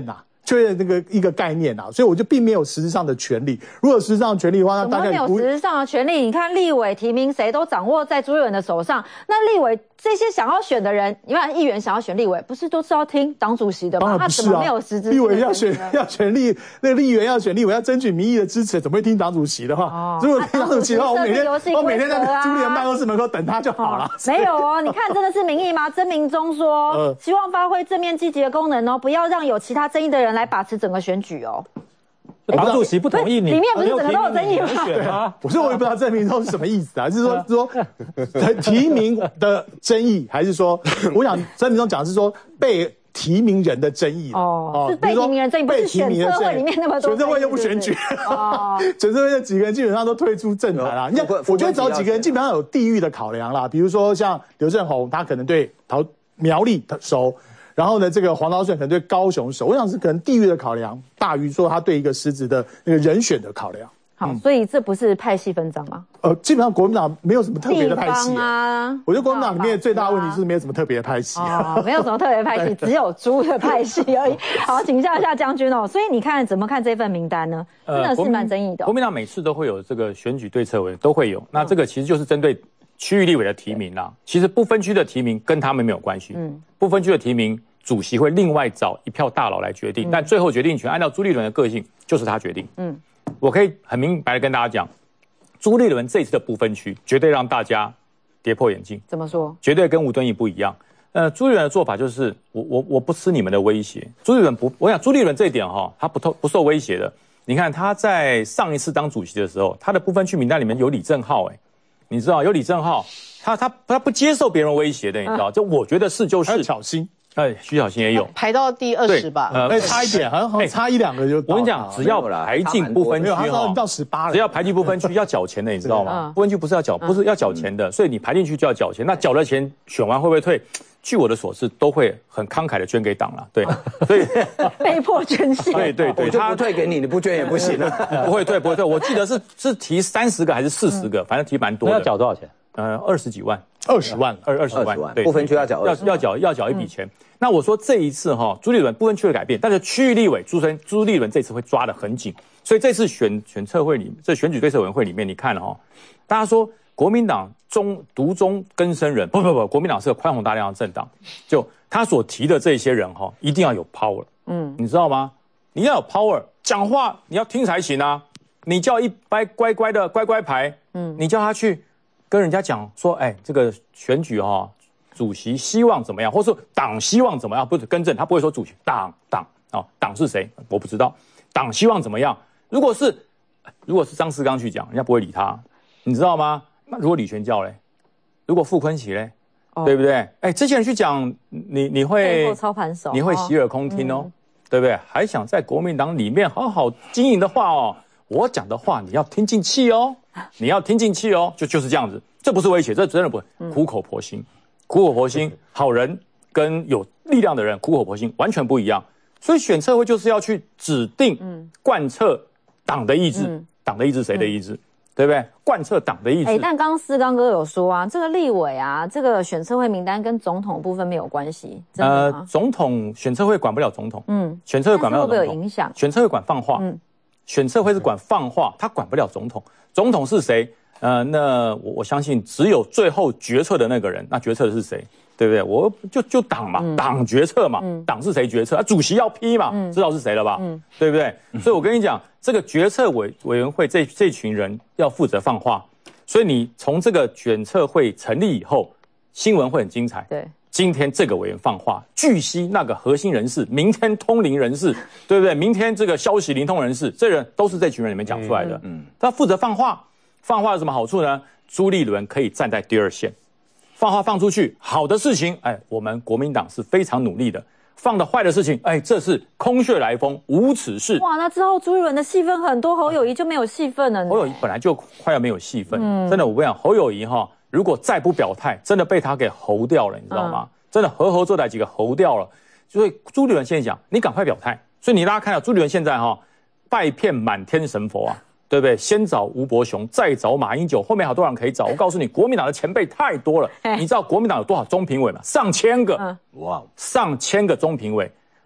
确认那个一个概念啊，所以我就并没有实质上的权利。如果有实质上的权利的话，那大概没有实质上的权利。你看立委提名谁都掌握在朱立伦的手上，那立委这些想要选的人，你看议员想要选立委，不是都是要听党主席的吗？他怎么没有实质？ 立委要选那个立员要选立委要争取民意的支持，怎么会听党主席的话？如果听党主席的话，我每天在朱立伦办公室门口等他就好了。 没有哦，你看真的是民意吗？曾明忠说，希望发挥正面积极的功能哦，不要让有其他争议的人来把持整个选举哦。 党主席不同意你， 里面不是整个都有争议吗？ 我说我也不知道郑明忠是什么意思啊，是说提名的争议，还是说我想郑明忠讲的是说被提名人的争议是被提名人争议，不是选策会里面那么多。 选策会又不选举，选策会这几个人基本上都退出政坛啦。你看，我觉得找几个人基本上有地域的考量啦，比如说像刘正宏，他可能对苗栗熟。然后呢，这个黄桃顺可能对高雄熟，我想是可能地域的考量大于说他对一个实质的那个人选的考量。 好，所以这不是派系分赃吗？ 基本上国民党没有什么特别的派系啊。 我觉得国民党里面最大的问题是没有什么特别的派系， 没有什么特别派系，只有猪的派系而已。好，请教一下将军哦。所以你看怎么看这份名单呢？真的是蛮争议的。 国民党每次都会有这个选举对策委都会有，那这个其实就是针对区域立委的提名啦。其实不分区的提名跟他们没有关系，不分区的提名。主席会另外找一票大佬来决定，但最后决定权按照朱立伦的个性就是他决定。我可以很明白的跟大家讲，朱立伦这次的不分区绝对让大家跌破眼镜。 怎么说？ 绝对跟吴敦义不一样。朱立伦的做法就是我不吃你们的威胁。朱立伦不，我想朱立伦这一点他不受威胁的。你看他在上一次当主席的时候，他的不分区名单里面有李正皓，你知道有李正皓，他不接受别人威胁的，你知道？就我觉得是就是。 还有巧芯。 徐小新也有排到第20吧， 差一点，好像差1-2个就。 我跟你讲，只要排进不分区到18了， 只要排进不分区要缴钱的，你知道吗？不分区不是要缴钱的，所以你排进去就要缴钱。那缴了钱，选完会不会退？据我的所知，都会很慷慨的捐给党了。对，所以被迫捐献。 对，我就不退给你，你不捐也不行了。 不会退。我记得是提30个还是40个，反正提蛮多的。 要缴多少钱 ？20几万 ，20万 ，20万，对，不分区要缴要缴一笔钱。那我说这一次朱立伦不分区的改变，但是区域立委朱立伦这次会抓得很紧，所以这次选策会里，这选举对策委员会里面，你看大家说国民党独中更生人，不，国民党是个宽宏大量的政党，就他所提的这些人一定要有 power，你知道吗？你要有 power， 讲话你要听才行啊，你叫一般乖乖的乖乖牌，你叫他去跟人家讲说，这个选举主席希望怎么样，或是党希望怎么样，不是更正，他不会说主席党是谁，我不知道，党希望怎么样。如果是张世刚去讲，人家不会理他，你知道吗？那如果李全教嘞，如果傅昆萁嘞，对不对？这些人去讲，你会操盘手， 你会洗耳恭听对不对？还想在国民党里面好好经营的话我讲的话你要听进去你要听进去就是这样子，这不是威胁，这真的不会，苦口婆心。苦口婆心，好人跟有力量的人苦口婆心完全不一样，所以选策会就是要去指定、贯彻党的意志，党的意志谁的意志，对不对？贯彻党的意志。 但刚思刚哥有说啊，这个立委这个选策会名单跟总统部分没有关系，真的吗？ 总统选策会管不了总统，选策会管不了总统， 会不会有影响？ 选策会管放话，选策会是管放话，他管不了总统。总统是谁？那我相信只有最后决策的那个人，那决策的是谁，对不对？我就党嘛，党决策嘛，党是谁决策？主席要批嘛，知道是谁了吧？对不对？所以我跟你讲，这个决策委员会这群人要负责放话，所以你从这个选策会成立以后，新闻会很精彩。 对， 今天这个委员放话，据悉那个核心人士，明天通灵人士，对不对？明天这个消息灵通人士，这人都是这群人里面讲出来的。他负责放话。放话有什么好处呢？朱立伦可以站在第2线，放话放出去，好的事情，我们国民党是非常努力的；放的坏的事情，这是空穴来风，无此事。 哇，那之后朱立伦的戏份很多，侯友宜就没有戏份了呢。 侯友宜本来就快要没有戏份，真的，我跟你讲，侯友宜如果再不表态，真的被他给侯掉了，你知道吗？真的合做来几个侯掉了。所以朱立伦现在讲，你赶快表态。所以你大家看到朱立伦现在拜遍满天神佛对不对？先找吴伯雄，再找马英九，后面好多人可以找。我告诉你，国民党的前辈太多了。你知道国民党有多少中评委吗？上千个，上千个中评委。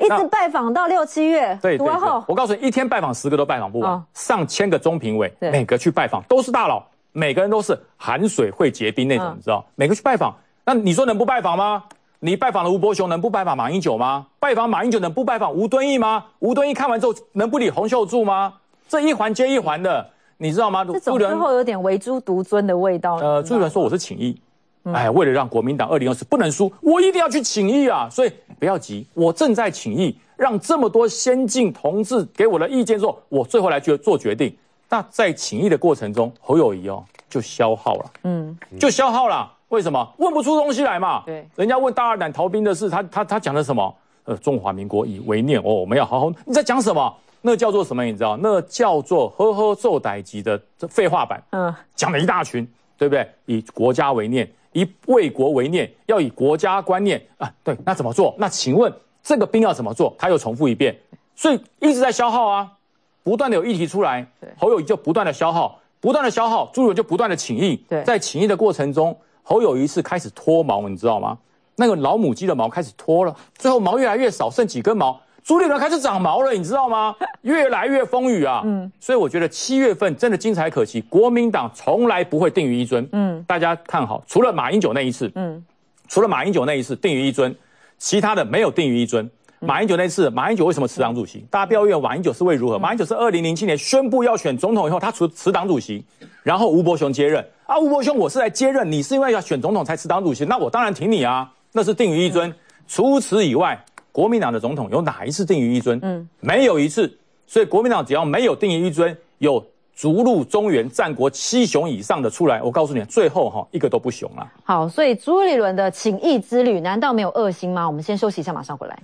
一直拜访到6、7月， 对， 读完后， 我告诉你，一天拜访10个都拜访不完，上千个中评委，每个去拜访都是大佬，每个人都是含水会结冰那种，你知道？每个去拜访，那你说能不拜访吗？你拜访了吴伯雄，能不拜访马英九吗？拜访马英九能不拜访吴敦义吗？吴敦义看完之后能不理洪秀柱吗？这一环接一环的，你知道吗？ 这种最后有点为猪独尊的味道。 朱立伦说我是请益。哎，为了让国民党2024不能输，我一定要去请益啊！所以不要急，我正在请益，让这么多先进同志给我的意见之后，我最后来做决定。那在请益的过程中，侯友宜就消耗了，就消耗了。为什么？问不出东西来嘛。对，人家问大二胆逃兵的事，他讲的什么？中华民国以为念我们要好好。你在讲什么？那叫做什么？你知道？那叫做呵呵奏歹集的废话版。讲了一大群，对不对？以国家为念。以为国为念，要以国家观念啊，对，那怎么做？那请问这个兵要怎么做？他又重复一遍，所以一直在消耗啊，不断的有议题出来，侯友宜就不断的消耗，朱立伦就不断的请益，在请益的过程中，侯友宜是开始脱毛，你知道吗？那个老母鸡的毛开始脱了，最后毛越来越少，剩几根毛。朱立伦开始长毛了，你知道吗？越来越风雨啊！所以我觉得7月份真的精彩可期。国民党从来不会定于一尊，大家看好，除了马英九那一次，定于一尊，其他的没有定于一尊。马英九那次，马英九为什么辞党主席？大家不要怨马英九是为如何？马英九是2007年宣布要选总统以后，他辞党主席，然后吴伯雄接任啊。吴伯雄，我是来接任，你是因为要选总统才辞党主席，那我当然挺你啊，那是定于一尊。除此以外，国民党的总统有哪一次定于一尊？没有一次。所以国民党只要没有定于一尊，有逐鹿中原战国7雄以上的出来，我告诉你，最后一个都不雄啊。 好，所以朱立伦的请益之旅难道没有恶心吗？我们先休息一下，马上回来。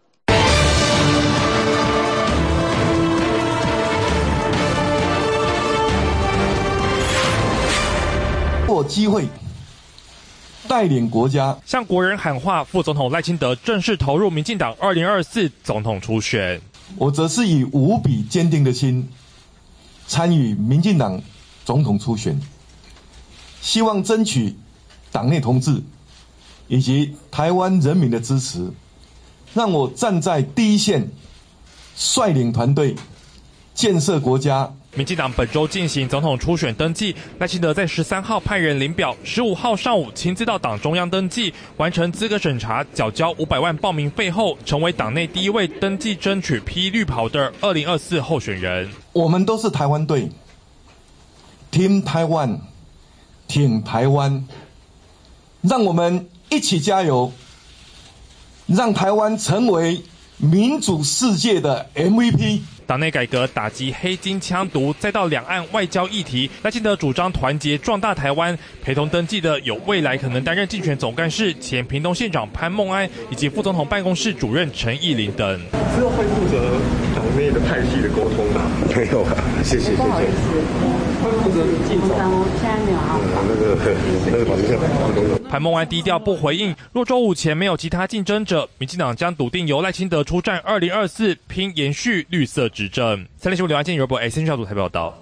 有机会带领国家向国人喊话，副总统赖清德正式投入民进党2024总统初选。 我则是以无比坚定的心参与民进党总统初选，希望争取党内同志以及台湾人民的支持，让我站在第一线，率领团队建设国家。 民进党本周进行总统初选登记，赖清德在13号派人领表，15号上午亲自到党中央登记，完成资格审查，缴交500万报名费后，成为党内第一位登记争取披绿袍的2024候选人。 我们都是台湾队 ，Team Taiwan， 挺台湾，让我们一起加油，让台湾成为民主世界的 MVP。 党内改革、打击黑金枪毒，再到两岸外交议题，赖清德主张团结壮大台湾。陪同登记的有未来可能担任竞选总干事前屏东县长潘孟安，以及副总统办公室主任陈义霖等。 之后会负责党内的派系的沟通吗？ 没有啊，谢谢。 不好意思， 会负责进总。 现在没有啊。 那个保证下潘孟安低调不回应。若周五前没有其他竞争者，民进党将笃定由赖清德出战2024，拼延续绿色执政。三立新闻刘安健、Robert A 小组台报道。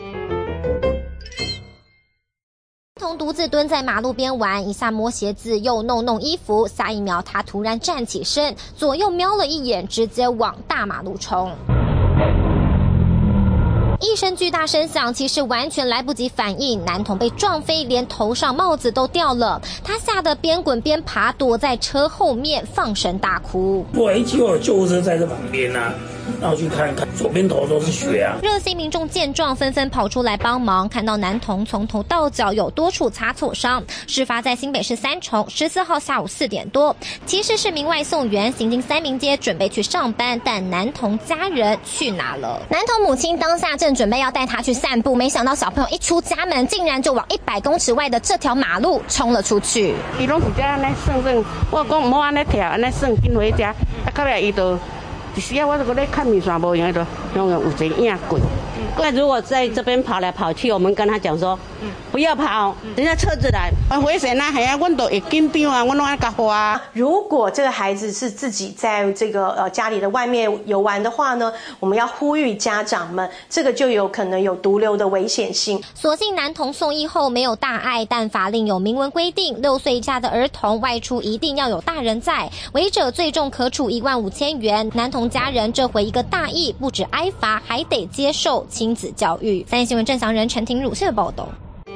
童独自蹲在马路边玩，一下摸鞋子，又弄衣服，下一秒他突然站起身，左右瞄了一眼，直接往大马路冲。一声巨大声响，其实完全来不及反应，男童被撞飞，连头上帽子都掉了。他吓得边滚边爬，躲在车后面放声大哭。 我一会儿救护车在这旁边啊，然后去看看，左边头都是血啊。 热心民众见状纷纷跑出来帮忙，看到男童从头到脚有多处擦挫伤。事发在新北市三重，14号下午4点多，其实是名外送员行经三民街准备去上班，但男童家人去哪了？男童母亲当下正准备要带他去散步，没想到小朋友一出家门，竟然就往100公尺外的这条马路冲了出去。 伊拢是这样来算，我讲唔好安尼跳，安尼算，紧回家。后来伊就一时啊，我就搁咧看面线无用，就有一个影过。 那如果在这边跑来跑去，我们跟他讲说， 不要跑，人家车子来，回神啊，系啊，我都会紧张啊，我拢爱甲花。 如果这个孩子是自己在这个家里的外面游玩的话呢，我们要呼吁家长们，这个就有可能有毒瘤的危险性。 所幸男童送医后没有大碍，但法令有明文规定，6岁以下的儿童外出一定要有大人在，违者最重可处15000元。男童家人这回一个大意，不止挨罚，还得接受亲子教育。三立新闻郑祥仁、陈庭儒报道。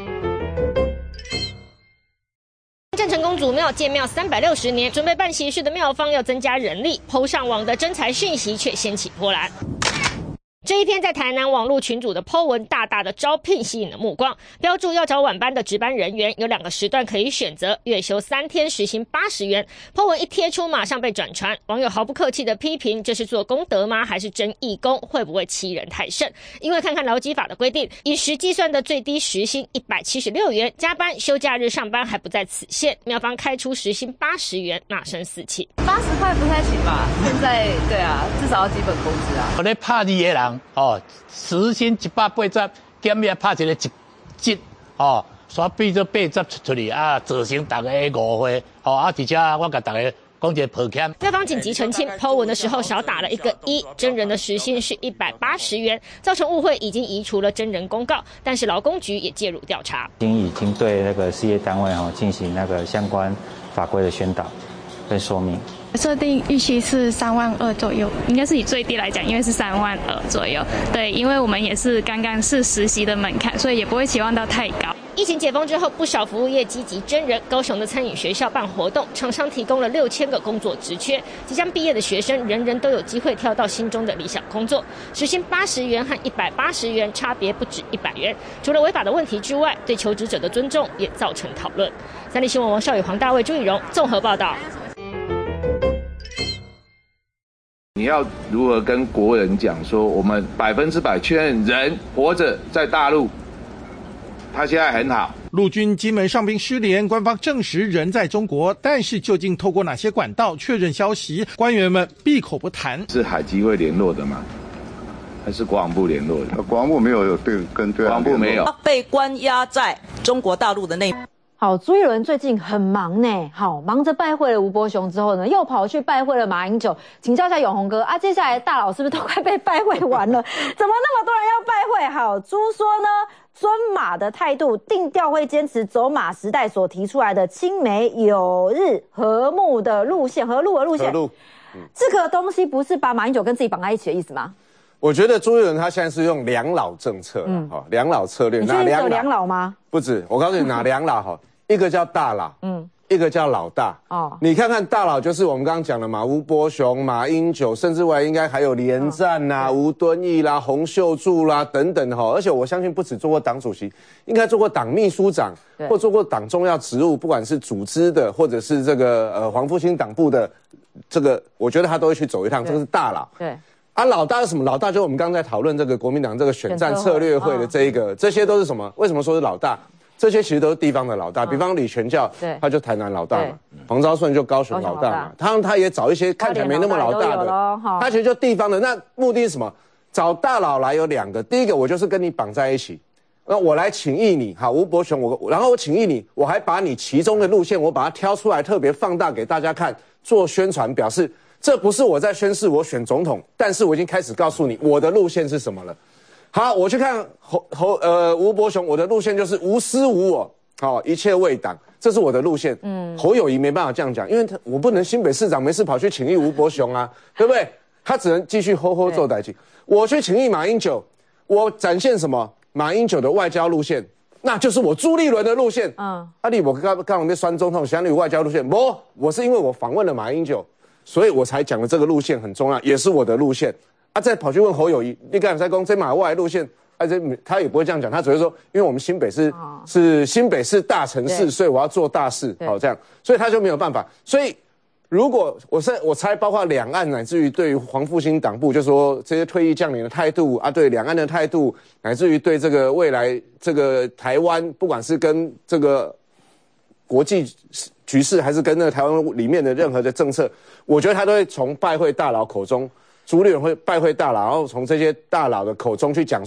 郑成功祖庙建庙360年，准备办喜事的庙方要增加人力，PO上网的征才讯息却掀起波澜。这一篇在台南网络群组的 PO 文大大的招聘吸引了目光，标注要找晚班的值班人员，有2个时段可以选择，月休3天，时薪80元。PO 文一贴出，马上被转传，网友毫不客气的批评：这是做功德吗？还是真义工？会不会欺人太甚？因为看看劳基法的规定，以时计算的最低时薪176元，加班、休假日上班还不在此限。庙方开出时薪80元，骂声四起。 80块不太行吧？现在对啊，至少要基本工资啊。 我咧拍你的人。时薪180，减业拍一个1折，煞变做80出去啊，造成大家误会，而且我甲大家讲一个抱歉。 庙方紧急澄清，PO 文的时候少打了一个1，真人的时薪是180元，造成误会，已经移除了真人公告，但是劳工局也介入调查， 已经对那个事业单位进行那个相关法规的宣导跟说明。 设定预期是3万2左右，应该是以最低来讲，因为是3万2左右。对，因为我们也是刚刚是实习的门槛，所以也不会期望到太高。 疫情解封之后，不少服务业积极征人，高雄的餐饮学校办活动，厂商提供了6000个工作职缺，即将毕业的学生人人都有机会跳到心中的理想工作。时薪80元和180元差别不止100元。除了违法的问题之外，对求职者的尊重也造成讨论。三立新闻王少宇、黄大卫、朱以荣综合报道。 你要如何跟国人讲说，我们100%确认人活着在大陆，他现在很好。 陆军金门上兵失联，官方证实人在中国，但是究竟透过哪些管道确认消息，官员们闭口不谈。 是海基会联络的吗？还是国防部联络的？ 国防部没有跟对岸联络，国防部没有。 被关押在中国大陆的内。 好，朱一伦最近很忙呢，好，忙着拜会了吴伯雄之后呢，又跑去拜会了马英九。请教一下永宏哥啊，接下来大佬是不是都快被拜会完了？怎么那么多人要拜会？好，朱说呢，尊马的态度定调会坚持走马时代所提出来的亲美友日和睦的路线，和路的路线。这个东西不是把马英九跟自己绑在一起的意思吗？ 我觉得朱一伦他现在是用两老政策，两老策略。 你确定有两老吗？ 不止，我告诉你哪两老哈。一个叫大佬，一个叫老大。你看看大佬就是我们刚刚讲的嘛，吴伯雄、马英九，甚至外应该还有连战啦、吴敦义啦、洪秀柱啦等等哈。而且我相信不止做过党主席，应该做过党秘书长，或做过党重要职务，不管是组织的或者是这个黄复兴党部的，这个我觉得他都会去走一趟，这个是大佬。 对。 啊，老大是什么？老大就是我们刚才讨论这个国民党这个选战策略会的这一个，这些都是什么？为什么说是老大？这些其实都是地方的老大，比方李全教，他就台南老大嘛；黄昭顺就高雄老大嘛。他也找一些看起来没那么老大的，他其实就地方的。那目的是什么？找大佬来有2个，第一个我就是跟你绑在一起，那我来请益你，好，吴伯雄，然后我请益你，我还把你其中的路线我把它挑出来，特别放大给大家看，做宣传，表示这不是我在宣示我选总统，但是我已经开始告诉你我的路线是什么了。好，我去看吴伯雄，我的路线就是无私无我，一切为党，这是我的路线。侯友宜没办法这样讲，因为我不能新北市长没事跑去请益吴伯雄啊，对不对？他只能继续做代志。我去请益马英九，我展现什么？马英九的外交路线，那就是我朱立伦的路线。你我刚我们酸总统想你外交路线，不，我是因为我访问了马英九，所以我才讲了这个路线很重要，也是我的路线。再跑去问侯友宜，你刚才讲这马外路线，他也不会这样讲，他只会说，因为我们新北是新北市大城市，所以我要做大事，这样，所以他就没有办法。所以如果我猜，包括两岸乃至于对于黄复兴党部，就说这些退役将领的态度啊，对两岸的态度，乃至于对这个未来这个台湾，不管是跟这个国际局势，还是跟那个台湾里面的任何的政策，我觉得他都会从拜会大佬口中。朱立伦会拜会大佬，然后从这些大佬的口中去讲说，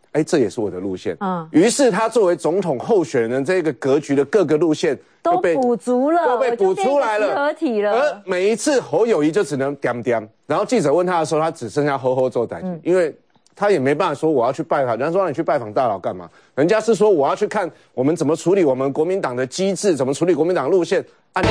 这也是我的路线。于是他作为总统候选人这个格局的各个路线都补足了， 都被补出来了， 合体了。 而每一次侯友宜就只能点点，然后记者问他的时候，他只剩下吼吼做代志，因为他也没办法说我要去拜访，人家说让你去拜访大佬干嘛？人家是说我要去看我们怎么处理我们国民党的机制，怎么处理国民党路线。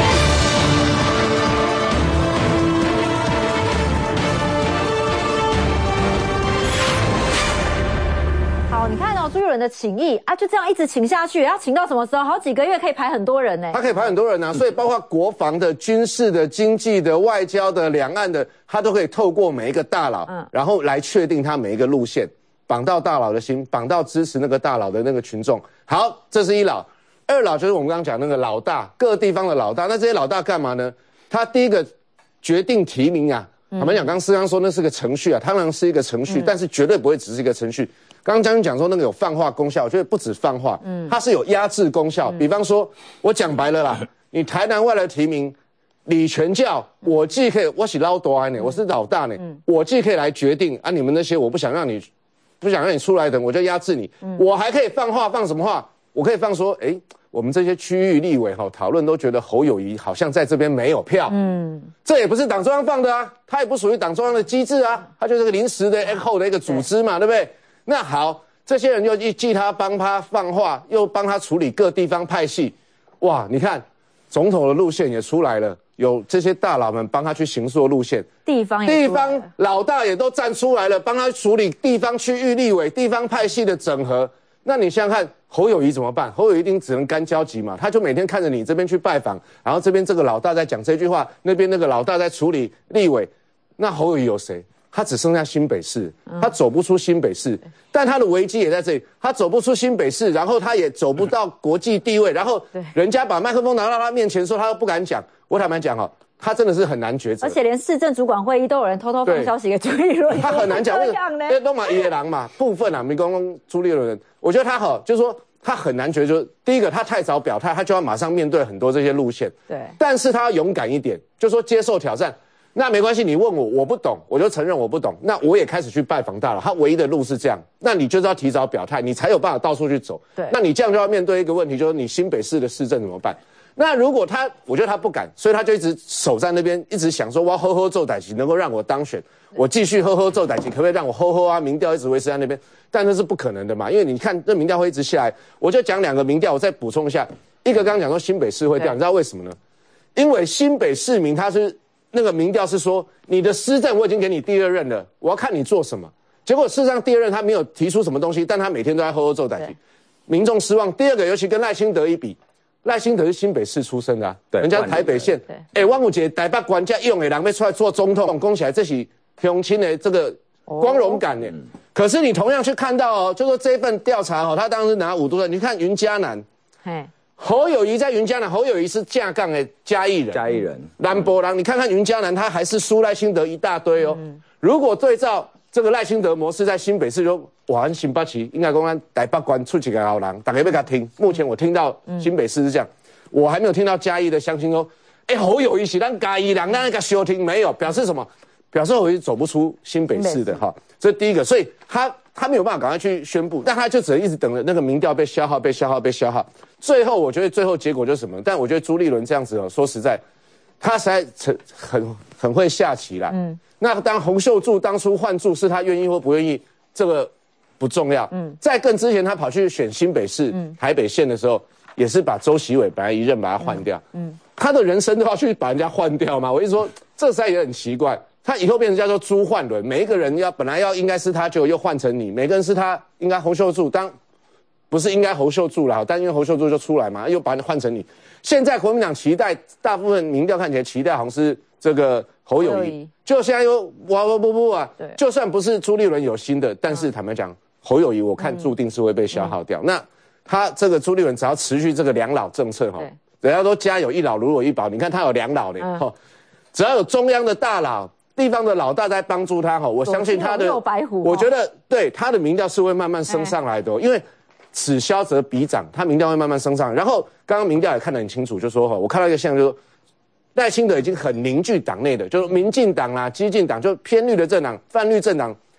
好，你看朱立伦的请意啊，就这样一直请下去，要请到什么时候？好几个月可以排很多人呢。 他可以排很多人啊，所以包括国防的、军事的、经济的、外交的、两岸的，他都可以透过每一个大佬，然后来确定他每一个路线，绑到大佬的心，绑到支持那个大佬的那个群众。好，这是一老。二老就是我们刚刚讲那个老大，各地方的老大。那这些老大干嘛呢？他第一个决定提名啊。我们讲，刚思刚说那是个程序啊，当然是一个程序，但是绝对不会只是一个程序。刚刚将军讲说那个有泛化功效，我觉得不止泛化，它是有压制功效。比方说，我讲白了啦，你台南外来提名李全教，我既可以，我是老大呢，我是老大呢，我既可以来决定啊，你们那些我不想让你出来的，我就压制你。我还可以放话，放什么话？我可以放说，我们这些区域立委讨论都觉得侯友宜好像在这边没有票，这也不是党中央放的啊，他也不属于党中央的机制啊，他就是个临时的 echo 的一个组织嘛，对不对？那好，这些人又替他帮他放话，又帮他处理各地方派系，哇，你看总统的路线也出来了，有这些大佬们帮他去行塑路线，地方老大也都站出来了，帮他处理地方区域立委、地方派系的整合。那你想想看，侯友宜怎么办？侯友宜一定只能干焦急嘛，他就每天看着你这边去拜访，然后这边这个老大在讲这句话，那边那个老大在处理立委，那侯友宜有谁？他只剩下新北市，他走不出新北市，但他的危机也在这里，他走不出新北市，然后他也走不到国际地位，然后人家把麦克风拿到他面前的时候，他又不敢讲。我坦白讲他真的是很难抉择， 而且连市政主管会议都有人偷偷放消息给朱立伦， 他很难讲这样呢。 都嘛野狼嘛，部分啊，没讲朱立伦，我觉得他就是说他很难抉择。第一个，他太早表态，他就要马上面对很多这些路线。对，但是他要勇敢一点，就说接受挑战。那没关系，你问我不懂，我就承认我不懂。那我也开始去拜访大佬，他唯一的路是这样。那你就是要提早表态，你才有办法到处去走。对，那你这样就要面对一个问题，就是你新北市的市政怎么办？那如果我觉得他不敢，所以他就一直守在那边，一直想说我要呵呵做代志，能够让我当选，我继续呵呵做代志，可不可以让我呵呵啊？民调一直维持在那边，但那是不可能的嘛，因为你看这民调会一直下来。我就讲2个民调，我再补充一下。一个刚刚讲说新北市会掉，你知道为什么呢？因为新北市民他是那个民调是说你的施政我已经给你第2任了，我要看你做什么。结果事实上第2任他没有提出什么东西，但他每天都在呵呵做代志，民众失望。第二个，尤其跟赖清德一比。赖清德是新北市出身的人家台北县。我有一个台北官家用的人要出来做总统，讲起来这是乡亲的这个光荣感呢。可是你同样去看到就说这份调查他当时拿5都的，你看云嘉南，侯友宜在云嘉南，侯友宜是架杠的嘉义人，南部人，你看看云嘉南，他还是输赖清德一大堆哦。如果对照这个赖清德模式在新北市就哇，新北市应该讲台北县出几个好人，大家要给他听。目前我听到新北市是这样，我还没有听到嘉义的乡亲说，侯友宜是咱嘉义人，那个收听没有，表示什么？表示侯友宜走不出新北市的哈，这是第一个，所以他没有办法赶快去宣布，但他就只能一直等着那个民调被消耗。最后我觉得最后结果就是什么？但我觉得朱立伦这样子说实在，他实在很会下棋啦。那当洪秀柱当初换柱是他愿意或不愿意，这个不重要。在更之前他跑去选新北市、台北县的时候，也是把周习伟本来一任把他换掉。他的人生都要去把人家换掉吗？我一说这实在也很奇怪。他以后变成叫做朱换伦，每一个人本来应该是他，就又换成你，每个人是他应该洪秀柱不是应该侯秀柱啦，但因为侯秀柱就出来嘛，又把你换成你。现在国民党期待，大部分民调看起来期待好像是这个侯友宜，就现在又不啊，就算不是朱立伦有新的，但是坦白讲，侯友宜我看注定是会被消耗掉。那他这个朱立伦只要持续这个2老政策人家都家有1老如有1宝，你看他有2老呢只要有中央的大佬。地方的老大在帮助他我相信他的，我觉得对他的民调是会慢慢升上来的因为此消则彼长，他民调会慢慢升上来。然后刚刚民调也看得很清楚，就说我看到一个现象，就是说赖清德已经很凝聚党内的，就是民进党啦、基进党，就偏绿的政党、泛绿政党，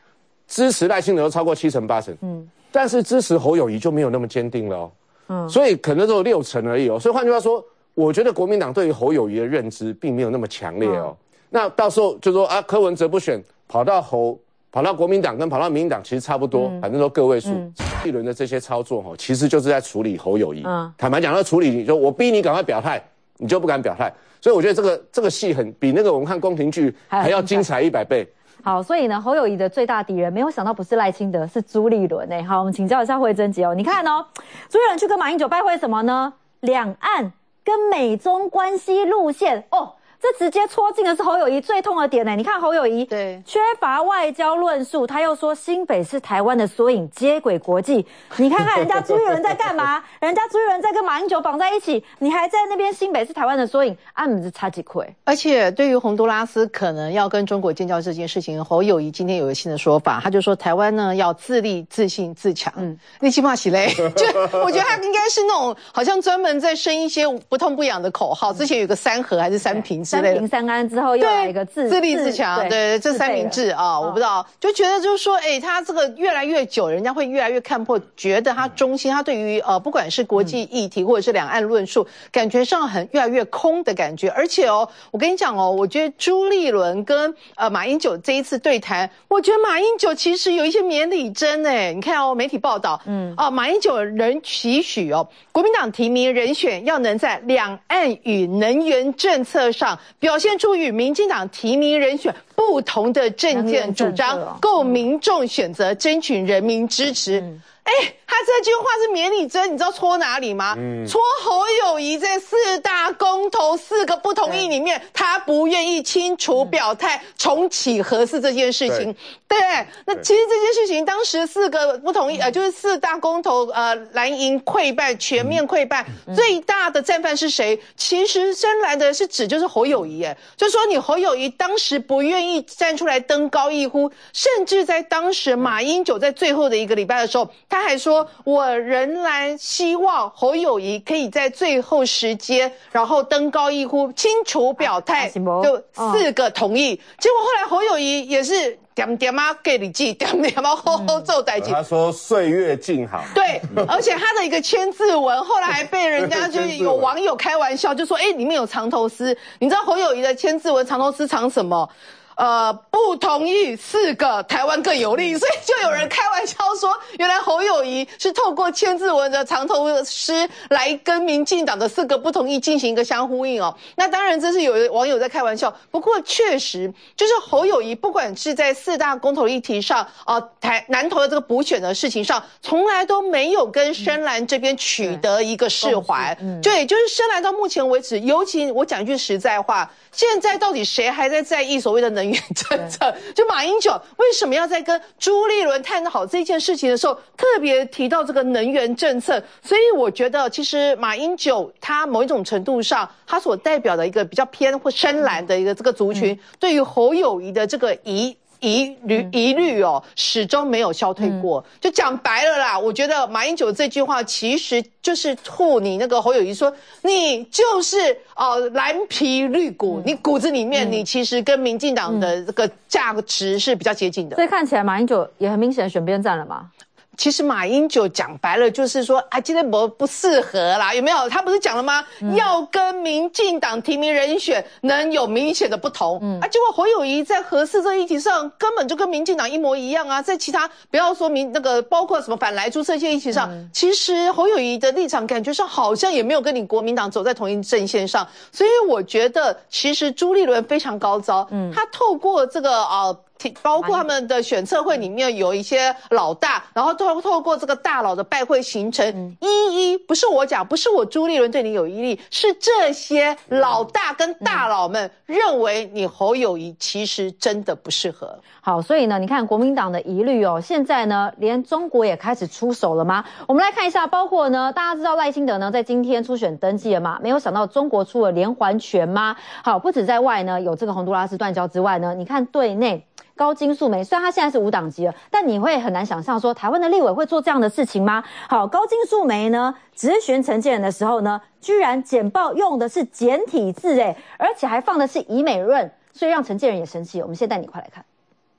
支持赖清德都超过7成8成，但是支持侯友宜就没有那么坚定了哦，所以可能只有6成而已哦。所以换句话说，我觉得国民党对于侯友宜的认知并没有那么强烈哦。那到时候就说啊，柯文哲不选，跑到国民党跟跑到民进党其实差不多，反正都个位数。一轮的这些操作其实就是在处理侯友宜。坦白讲，要处理你就我逼你赶快表态，你就不敢表态。所以我觉得这个戏比那个我们看宫廷剧还要精彩100倍。 好，所以呢，侯友宜的最大敌人，没有想到不是赖清德，是朱立伦哎。好，我们请教一下惠贞姐哦，你看哦，朱立伦去跟马英九拜会什么呢？两岸跟美中关系路线哦。这直接戳进的是侯友宜最痛的点呢。你看侯友宜对缺乏外交论述，他又说新北是台湾的缩影，接轨国际。你看看人家朱立伦在干嘛？人家朱立伦在跟马英九绑在一起，你还在那边新北是台湾的缩影，不是差几块。 而且对于洪都拉斯可能要跟中国建交这件事情，侯友宜今天有个新的说法，他就说台湾呢要自立、自信、自强。你起码起来，就我觉得他应该是那种好像专门在生一些不痛不痒的口号。之前有个3和还是3平。 3平3安之后又来一个自立自强，对，这3明治啊，我不知道，就觉得就是说，他这个越来越久，人家会越来越看破，觉得他中心，他对于不管是国际议题或者是两岸论述，感觉上越来越空的感觉。而且我跟你讲我觉得朱立伦跟马英九这一次对谈，我觉得马英九其实有一些免礼真你看媒体报道，马英九人期许国民党提名人选要能在两岸与能源政策上表现出与民进党提名人选不同的政见主张，供民众选择，争取人民支持。他这句话是免礼真，你知道戳哪里吗？戳侯友宜在4大公投4个不同意里面，他不愿意清楚表态重启核四这件事情。对，那其实这件事情当时4个不同意，就是4大公投，蓝营溃败，全面溃败，最大的战犯是谁？其实深蓝的是指就是侯友宜，就说你侯友宜当时不愿意站出来登高一呼，甚至在当时马英九在最后的1个礼拜的时候，他还说我仍然希望侯友宜可以在最后时间，然后登高一呼，清楚表态，就4个同意。结果后来侯友宜也是点给你记，点做代记。 他说岁月静好。 对，而且他的一个签字文，后来还被人家就有网友开玩笑，就说里面有藏头诗。你知道侯友宜的签字文藏头诗藏什么？不同意4个台湾更有利，所以就有人开玩笑说，原来侯友宜是透过签字文的藏头诗来跟民进党的4个不同意进行一个相呼应那当然这是有网友在开玩笑，不过确实就是侯友宜不管是在4大公投议题上南投的这个补选的事情上，从来都没有跟深蓝这边取得一个释怀。对，就是深蓝到目前为止，尤其我讲一句实在话，现在到底谁还在意所谓的能源政策？就马英九为什么要在跟朱立伦探讨这件事情的时候，特别提到这个能源政策？所以我觉得，其实马英九他某一种程度上，他所代表的一个比较偏或深蓝的一个这个族群，对于侯友宜的这个疑虑始终没有消退过。就讲白了啦，我觉得马英九这句话其实就是吐你那个侯友宜说，你就是蓝皮绿骨，你骨子里面你其实跟民进党的这个价值是比较接近的。 所以看起来马英九也很明显选边站了嘛。 其实马英九讲白了就是说今天不适合啦，有没有？他不是讲了吗？要跟民进党提名人选能有明显的不同。结果侯友宜在核四这议题上根本就跟民进党一模一样啊，在其他不要说包括什么反莱猪这些议题上，其实侯友宜的立场感觉上好像也没有跟你国民党走在同一阵线上。所以我觉得其实朱立伦非常高招，他透过这个包括他们的选测会里面有一些老大，然后透过这个大佬的拜会行程，不是我讲，不是我朱立伦对你有疑虑，是这些老大跟大佬们认为你侯友宜其实真的不适合。 好，所以呢，你看国民党的疑虑现在呢，连中国也开始出手了吗？我们来看一下，包括呢，大家知道赖清德呢在今天初选登记了吗？没有想到中国出了连环拳吗？好，不止在外呢有这个洪都拉斯断交之外呢，你看对内。高金素梅虽然他现在是无党籍了，但你会很难想象说台湾的立委会做这样的事情吗？好，高金素梅呢质询陈建仁的时候呢，居然简报用的是简体字而且还放的是以美论，所以让陈建仁也生气。我们现在带你快来看。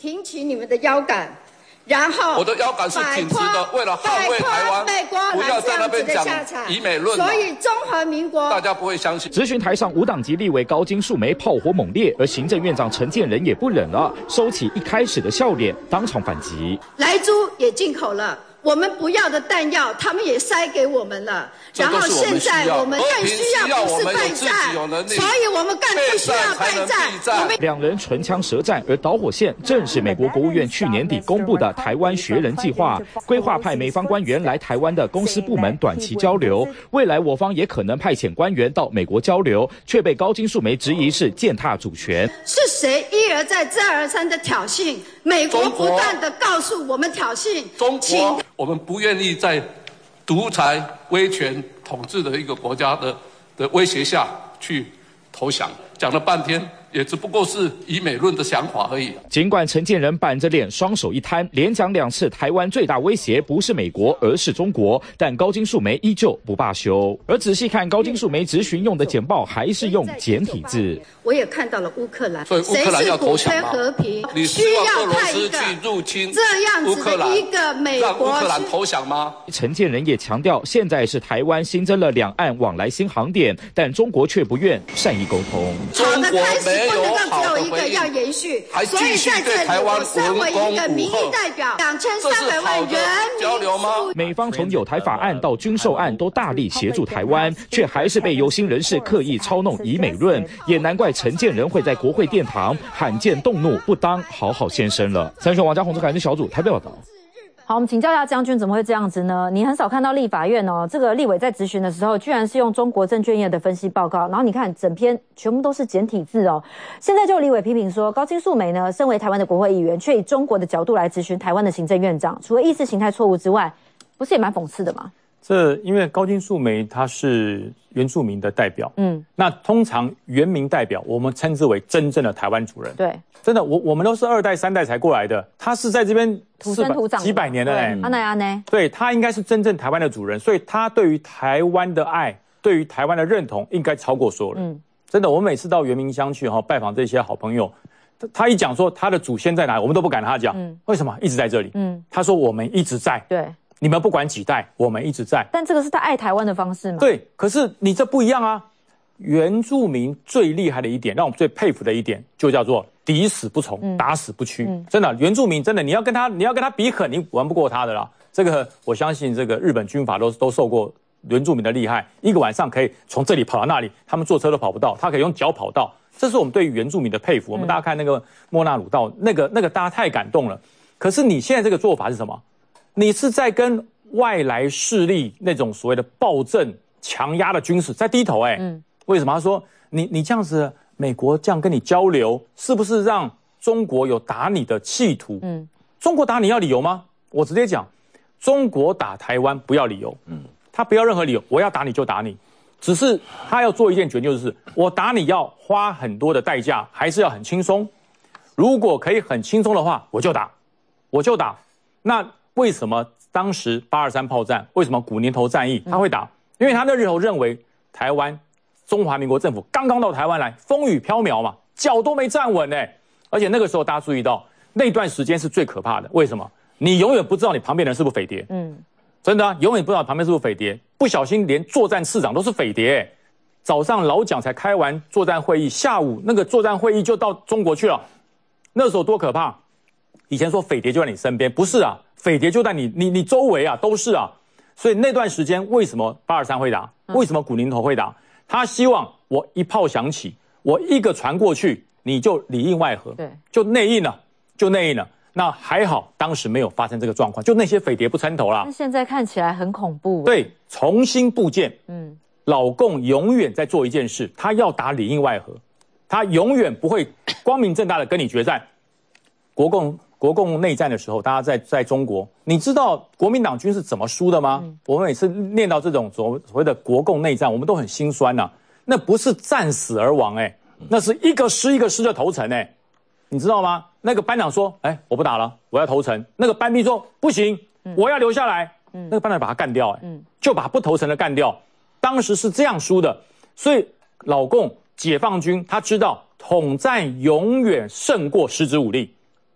挺起你们的腰杆。然后我的腰杆是挺直的，为了捍卫台湾，不要在那边讲以美论。 所以中华民国大家不会相信。 质询台上无党籍立委高金素梅炮火猛烈，而行政院长陈建仁也不忍了，收起一开始的笑脸，当场反击。 莱猪也进口了。我们不要的弹药，他们也塞给我们了。然后现在我们更需要不是备战，所以我们更不需要备战。 两人唇枪舌战，而导火线正是美国国务院去年底公布的台湾学人计划，规划派美方官员来台湾的公司部门短期交流，未来我方也可能派遣官员到美国交流，却被高金素梅质疑是践踏主权。 是谁一而再再而三的挑衅？美国不断的告诉我们挑衅， 中国。我们不愿意在独裁、威权统治的一个国家的威胁下去投降，讲了半天也只不过是以美论的想法而已。 尽管陈建仁板着脸，双手一摊，连讲2次台湾最大威胁不是美国，而是中国，但高金素梅依旧不罢休。而仔细看高金素梅质询用的简报，还是用简体字。 我也看到了乌克兰， 所以乌克兰要投降吗？ 和平， 你希望俄罗斯去入侵这样子的一个美国， 让乌克兰投降吗？ 陈建仁也强调，现在是台湾新增了两岸往来新航点，但中国却不愿善意沟通。 中国没有好的回应，要延续， 还继续对台湾身为一个民意代表，2300万人交流吗？ 美方从有台法案到军售案都大力协助台湾，却还是被有心人士刻意操弄以美论，也难怪陈建仁会在国会殿堂罕见动怒，不当好好先生了。三选王家宏，感谢小组台北报道。 好，我们请教一下将军，怎么会这样子呢？你很少看到立法院这个立委在质询的时候，居然是用中国证券业的分析报告，然后你看整篇全部都是简体字哦。现在就有立委批评说，高金素梅呢，身为台湾的国会议员，却以中国的角度来质询台湾的行政院长，除了意识形态错误之外，不是也蛮讽刺的吗？ 这因为高金素梅她是原住民的代表，那通常原民代表我们称之为真正的台湾主人。 对， 真的，我们都是2代3代才过来的，他是在这边土生土长几百年了阿内， 对，他应该是真正台湾的主人，所以他对于台湾的爱，对于台湾的认同，应该超过所有人。真的，我们每次到原民乡去拜访这些好朋友，他一讲说他的祖先在哪里，我们都不敢跟他讲，为什么？一直在这里。他说我们一直在。 对。 你们不管几代，我们一直在。 但这个是他爱台湾的方式吗？ 对，可是你这不一样啊！原住民最厉害的一点，让我们最佩服的一点，就叫做敌死不从，打死不屈。真的，原住民真的，你要跟他比狠，你玩不过他的啦。这个我相信，这个日本军阀都受过原住民的厉害，一个晚上可以从这里跑到那里，他们坐车都跑不到，他可以用脚跑到。这是我们对于原住民的佩服。我们大家看那个莫纳鲁道，那个大家太感动了。可是你现在这个做法是什么？你是在跟外来势力那种所谓的暴政强压的军事在低头为什么？他说你这样子，美国这样跟你交流，是不是让中国有打你的企图？中国打你要理由吗？我直接讲，中国打台湾不要理由，他不要任何理由，我要打你就打你，只是他要做一件决定，就是我打你要花很多的代价，还是要很轻松。如果可以很轻松的话，我就打。那为什么当时823炮战，为什么古宁头战役他会打？因为他那时候认为台湾中华民国政府刚刚到台湾来，风雨飘渺嘛，脚都没站稳而且那个时候大家注意到，那段时间是最可怕的。为什么？你永远不知道你旁边人是不是匪谍。真的永远不知道旁边是不是匪谍，不小心连作战次长都是匪谍。早上老蒋才开完作战会议，下午那个作战会议就到中国去了。那时候多可怕！以前说匪谍就在你身边，不是啊，匪谍就在你周围啊，都是啊。所以那段时间为什么823会打？为什么古宁头会打？他希望我一炮响起，我一个传过去，你就里应外合，就内应了。那还好，当时没有发生这个状况，就那些匪谍不参头啦。 现在看起来很恐怖。 对，重新布建。老共永远在做一件事，他要打里应外合，他永远不会光明正大的跟你决战。国共内战的时候，大家在中国，你知道国民党军是怎么输的吗？我们每次念到这种所谓的国共内战，我们都很心酸呐。那不是战死而亡那是一个师一个师的投诚你知道吗？那个班长说，我不打了，我要投诚。那个班兵说不行，我要留下来。那个班长把他干掉就把不投诚的干掉。当时是这样输的，所以老共解放军他知道统战永远胜过实质武力。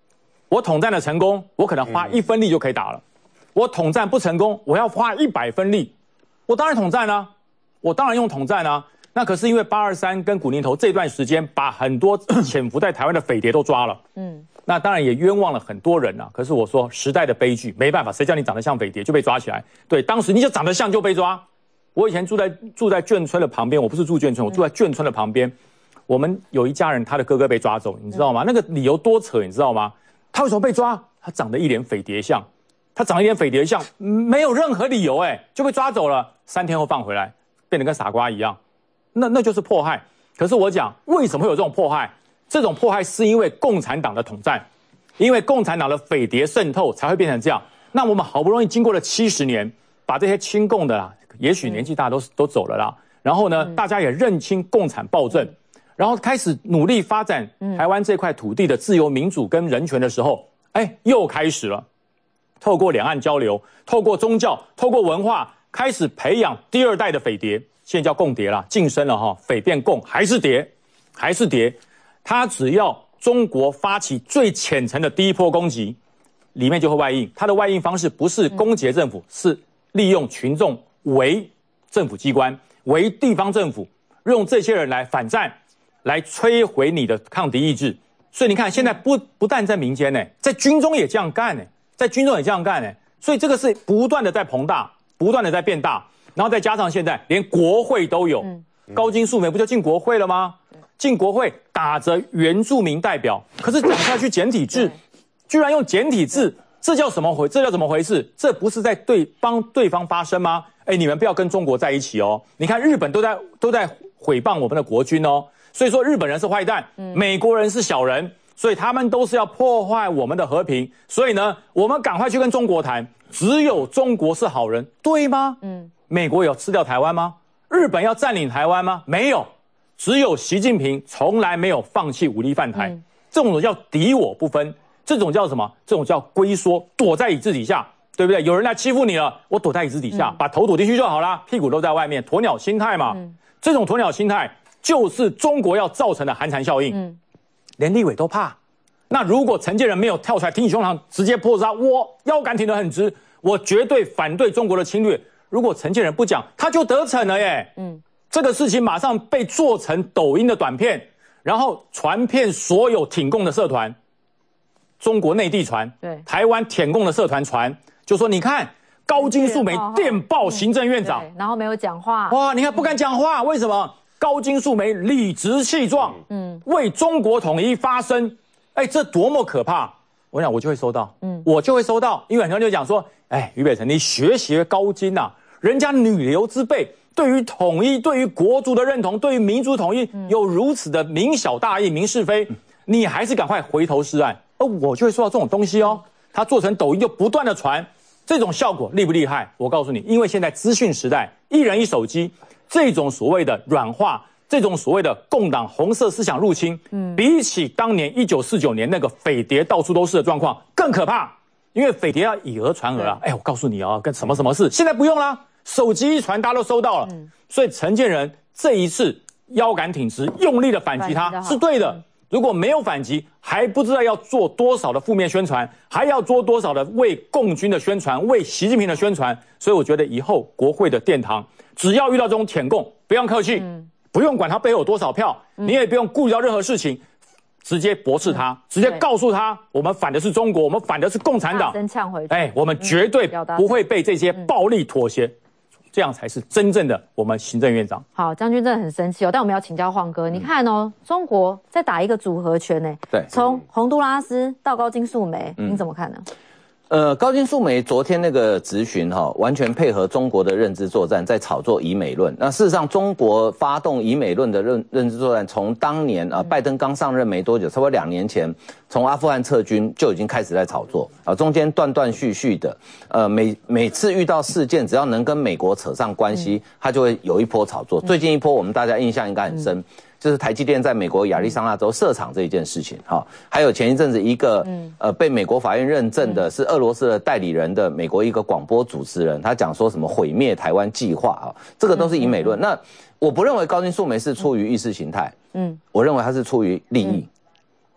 我统战的成功，我可能花1分力就可以打了；我统战不成功，我要花100分力，我当然统战啊，我当然用统战啊。那可是因为823跟古宁头这段时间，把很多潜伏在台湾的匪谍都抓了，那当然也冤枉了很多人啊。可是我说时代的悲剧，没办法，谁叫你长得像匪谍就被抓起来？对，当时你就长得像就被抓。我以前住在眷村的旁边，我不是住眷村，我住在眷村的旁边。我们有一家人，他的哥哥被抓走，你知道吗？那个理由多扯，你知道吗？他为什么被抓？他长得一脸匪谍相，没有任何理由，就被抓走了。3天后放回来，变得跟傻瓜一样。那就是迫害。可是我讲，为什么会有这种迫害？这种迫害是因为共产党的统战，因为共产党的匪谍渗透才会变成这样。那我们好不容易经过了70年，把这些亲共的啦，也许年纪大都走了啦。然后呢，大家也认清共产暴政，然后开始努力发展台湾这块土地的自由民主跟人权的时候，又开始了。透过两岸交流，透过宗教，透过文化，开始培养第2代的匪谍。现在叫共谍啦，晋升了哈，匪变共还是谍，他只要中国发起最浅层的第一波攻击，里面就会外应。他的外应方式不是攻击政府，是利用群众为政府机关，为地方政府，用这些人来反战，来摧毁你的抗敌意志。所以你看，现在不但在民间呢，在军中也这样干呢，所以这个是不断的在膨大，不断的在变大。然后再加上现在连国会都有，高金素梅不就进国会了吗？进国会打着原住民代表，可是讲下去简体字，居然用简体字，这叫怎么回事？这不是在帮对方发声吗？你们不要跟中国在一起哦！你看日本都在毁谤我们的国军哦，所以说日本人是坏蛋，美国人是小人，所以他们都是要破坏我们的和平。所以呢，我们赶快去跟中国谈，只有中国是好人，对吗？美国有吃掉台湾吗？日本要占领台湾吗？没有，只有习近平从来没有放弃武力犯台。这种叫敌我不分，这种叫什么？这种叫龟缩，躲在椅子底下，对不对？有人来欺负你了，我躲在椅子底下，把头躲进去就好了，屁股都在外面，鸵鸟心态嘛。这种鸵鸟心态就是中国要造成的寒蝉效应，连立委都怕。那如果陈建仁没有跳出来挺起胸膛，直接破杀，我腰杆挺得很直，我绝对反对中国的侵略。如果陈建仁不讲，他就得逞了耶。这个事情马上被做成抖音的短片，然后传遍所有挺共的社团，中国内地传，台湾舔共的社团传，就说你看高金素梅电报行政院长， 然后没有讲话。 哇，你看不敢讲话，为什么？高金素梅理直气壮，为中国统一发声，这多么可怕！我想我就会收到，我就会收到，因为很多人就讲说，俞北辰，你学高金啊，人家女流之辈，对于统一、对于国族的认同、对于民族统一有如此的明晓大义、明是非，你还是赶快回头是岸。我就会收到这种东西哦，他做成抖音就不断的传，这种效果厉不厉害？我告诉你，因为现在资讯时代，一人一手机，这种所谓的软化。这种所谓的共党红色思想入侵，比起当年1949年那个匪谍到处都是的状况更可怕，因为匪谍要以讹传讹啊！我告诉你哦，跟什么事，现在不用啦，手机一传，大家都收到了。所以陈建仁这一次腰杆挺直，用力的反击他是对的。如果没有反击，还不知道要做多少的负面宣传，还要做多少的为共军的宣传，为习近平的宣传。所以我觉得以后国会的殿堂，只要遇到这种舔共，不用客气。不用管他背后有多少票，你也不用顾虑到任何事情，直接驳斥他，直接告诉他，我们反的是中国，我们反的是共产党。 真呛回去， 我们绝对不会被这些暴力妥协，这样才是真正的我们行政院长。 好，将军真的很生气哦，但我们要请教晃哥，你看哦，中国在打一个组合拳呢， 对， 从洪都拉斯到高金素梅，你怎么看呢？ 高金素梅昨天那个质询完全配合中国的认知作战，在炒作以美论。那事实上，中国发动以美论的认知作战，从当年拜登刚上任没多久，差不多2年前，从阿富汗撤军就已经开始在炒作中间断断续续的，每次遇到事件，只要能跟美国扯上关系，他就会有一波炒作。最近一波我们大家印象应该很深。就是台积电在美国亚利桑那州设厂这一件事情，还有前一阵子一个被美国法院认证的是俄罗斯的代理人的美国一个广播主持人，他讲说什么毁灭台湾计划这个都是以美论。那我不认为高金素梅是出于意识形态，我认为他是出于利益，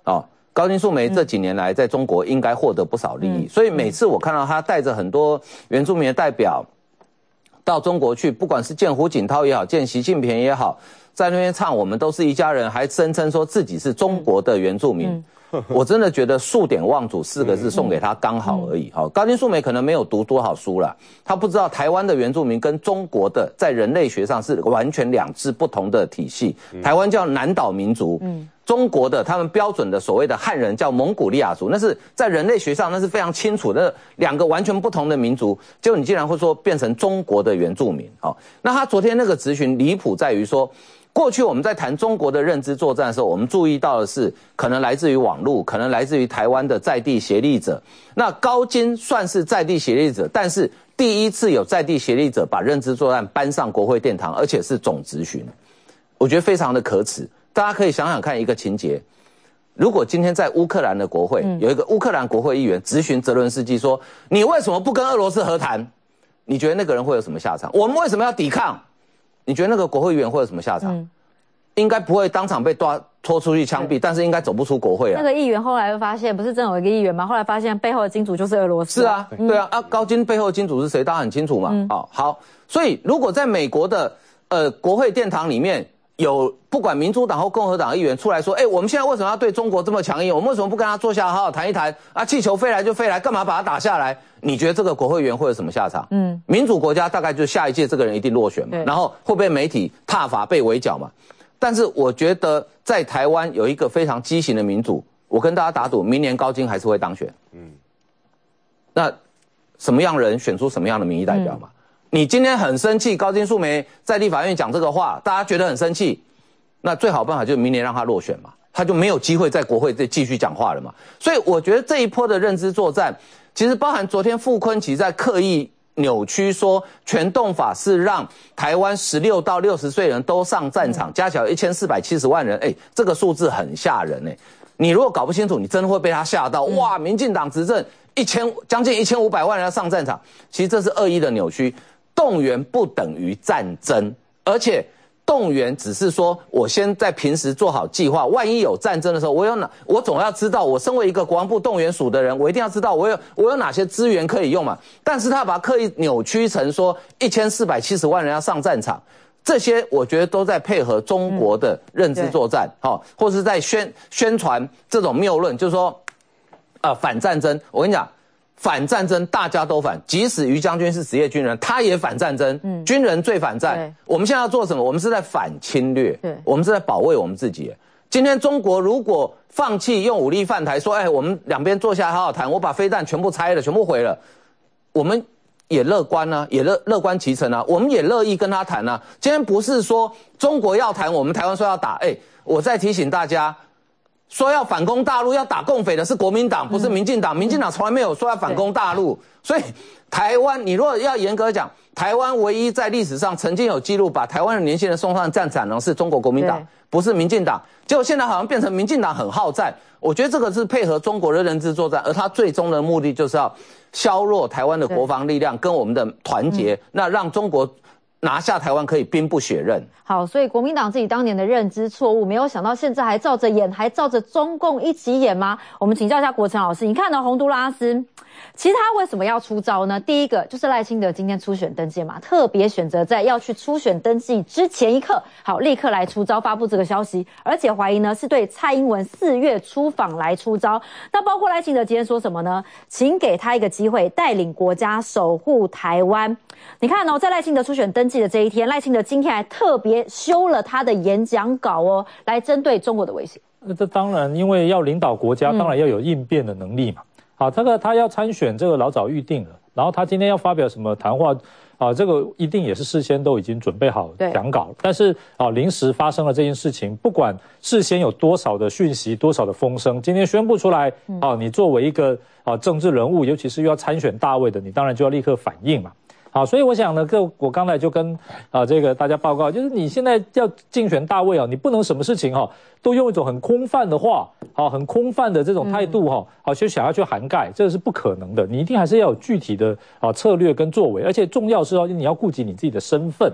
高金素梅这几年来在中国应该获得不少利益，所以每次我看到他带着很多原住民的代表到中国去，不管是见胡锦涛也好，见习近平也好，在那边唱我们都是一家人，还声称说自己是中国的原住民。我真的觉得数典忘祖4个字送给他刚好而已。好，高金素梅可能没有读多少书啦，他不知道台湾的原住民跟中国的在人类学上是完全2支不同的体系。台湾叫南岛民族，中国的他们标准的所谓的汉人叫蒙古利亚族，那是在人类学上那是非常清楚的2个完全不同的民族，结果你竟然会说变成中国的原住民。好，那他昨天那个质询离谱在于说，过去我们在谈中国的认知作战的时候，我们注意到的是可能来自于网络，可能来自于台湾的在地协力者。那高金算是在地协力者，但是第一次有在地协力者把认知作战搬上国会殿堂，而且是总质询，我觉得非常的可耻。大家可以想想看一个情节，如果今天在乌克兰的国会有一个乌克兰国会议员质询泽伦斯基说，你为什么不跟俄罗斯和谈？你觉得那个人会有什么下场？我们为什么要抵抗？你觉得那个国会议员会有什么下场？应该不会当场被拖出去枪毙，但是应该走不出国会啊。 那个议员后来又发现，不是真有一个议员吗？后来发现背后的金主就是俄罗斯。 是啊，对啊，高金背后的金主是谁？大家很清楚嘛。好，所以如果在美国的国会殿堂里面有不管民主党或共和党议员出来说，我们现在为什么要对中国这么强硬？我们为什么不跟他坐下好好谈一谈啊？气球飞来就飞来，干嘛把它打下来？你觉得这个国会议员会有什么下场？民主国家大概就下一届这个人一定落选嘛，然后会被媒体挞伐、被围剿嘛。但是我觉得在台湾有一个非常畸形的民主，我跟大家打赌，明年高金还是会当选。那什么样人选出什么样的民意代表嘛？你今天很生气，高金素梅在立法院讲这个话，大家觉得很生气，那最好办法就是明年让他落选嘛，他就没有机会在国会再继续讲话了嘛。所以我觉得这一波的认知作战，其实包含昨天傅昆萁在刻意扭曲说全动法是让台湾16到60岁人都上战场，加起来1470万人，这个数字很吓人你如果搞不清楚，你真的会被他吓到。哇，民进党执政将近1500万人要上战场，其实这是恶意的扭曲。动员不等于战争，而且动员只是说我先在平时做好计划，万一有战争的时候，我总要知道，我身为一个国防部动员署的人，我一定要知道我有哪些资源可以用嘛。但是他把它刻意扭曲成说1470万人要上战场，这些我觉得都在配合中国的认知作战，或是在宣传这种谬论，就是说反战争。我跟你讲，反战争大家都反，即使于将军是职业军人，他也反战争。军人最反战。我们现在要做什么？我们是在反侵略，我们是在保卫我们自己。今天中国如果放弃用武力犯台，说我们两边坐下来好好谈，我把飞弹全部拆了，全部毁了，我们也乐观啊，也乐观其成啊，我们也乐意跟他谈啊。今天不是说中国要谈，我们台湾说要打，我再提醒大家。说要反攻大陆、要打共匪的是国民党，不是民进党。民进党从来没有说要反攻大陆，所以台湾，你如果要严格讲，台湾唯一在历史上曾经有记录把台湾的年轻人送上战场的是中国国民党，不是民进党。结果现在好像变成民进党很好战，我觉得这个是配合中国的认知作战，而他最终的目的就是要削弱台湾的国防力量跟我们的团结，那让中国拿下台湾可以兵不血刃。 好，所以国民党自己当年的认知错误，没有想到现在还照着演，还照着中共一起演吗？我们请教一下国成老师，你看到洪都拉斯，其实他为什么要出招呢？第一个就是赖清德今天初选登记嘛，特别选择在要去初选登记之前一刻，好，立刻来出招发布这个消息，而且怀疑呢是对蔡英文4月出访来出招。那包括赖清德今天说什么呢？请给他一个机会，带领国家守护台湾。你看在赖清德初选登记的这一天，赖清德今天还特别修了他的演讲稿来针对中国的威胁。 这当然，因为要领导国家，当然要有应变的能力嘛。好，他要参选，这个老早预定了。然后他今天要发表什么谈话这个一定也是事先都已经准备好讲稿。但是临时发生了这件事情，不管事先有多少的讯息、多少的风声，今天宣布出来，你作为一个政治人物，尤其是又要参选大位的，你当然就要立刻反应嘛。好，所以我想呢，我刚才就跟这个大家报告，就是你现在要竞选大位你不能什么事情都用一种很空泛的话，很空泛的这种态度就想要去涵盖，这个是不可能的。你一定还是要有具体的策略跟作为，而且重要是你要顾及你自己的身份。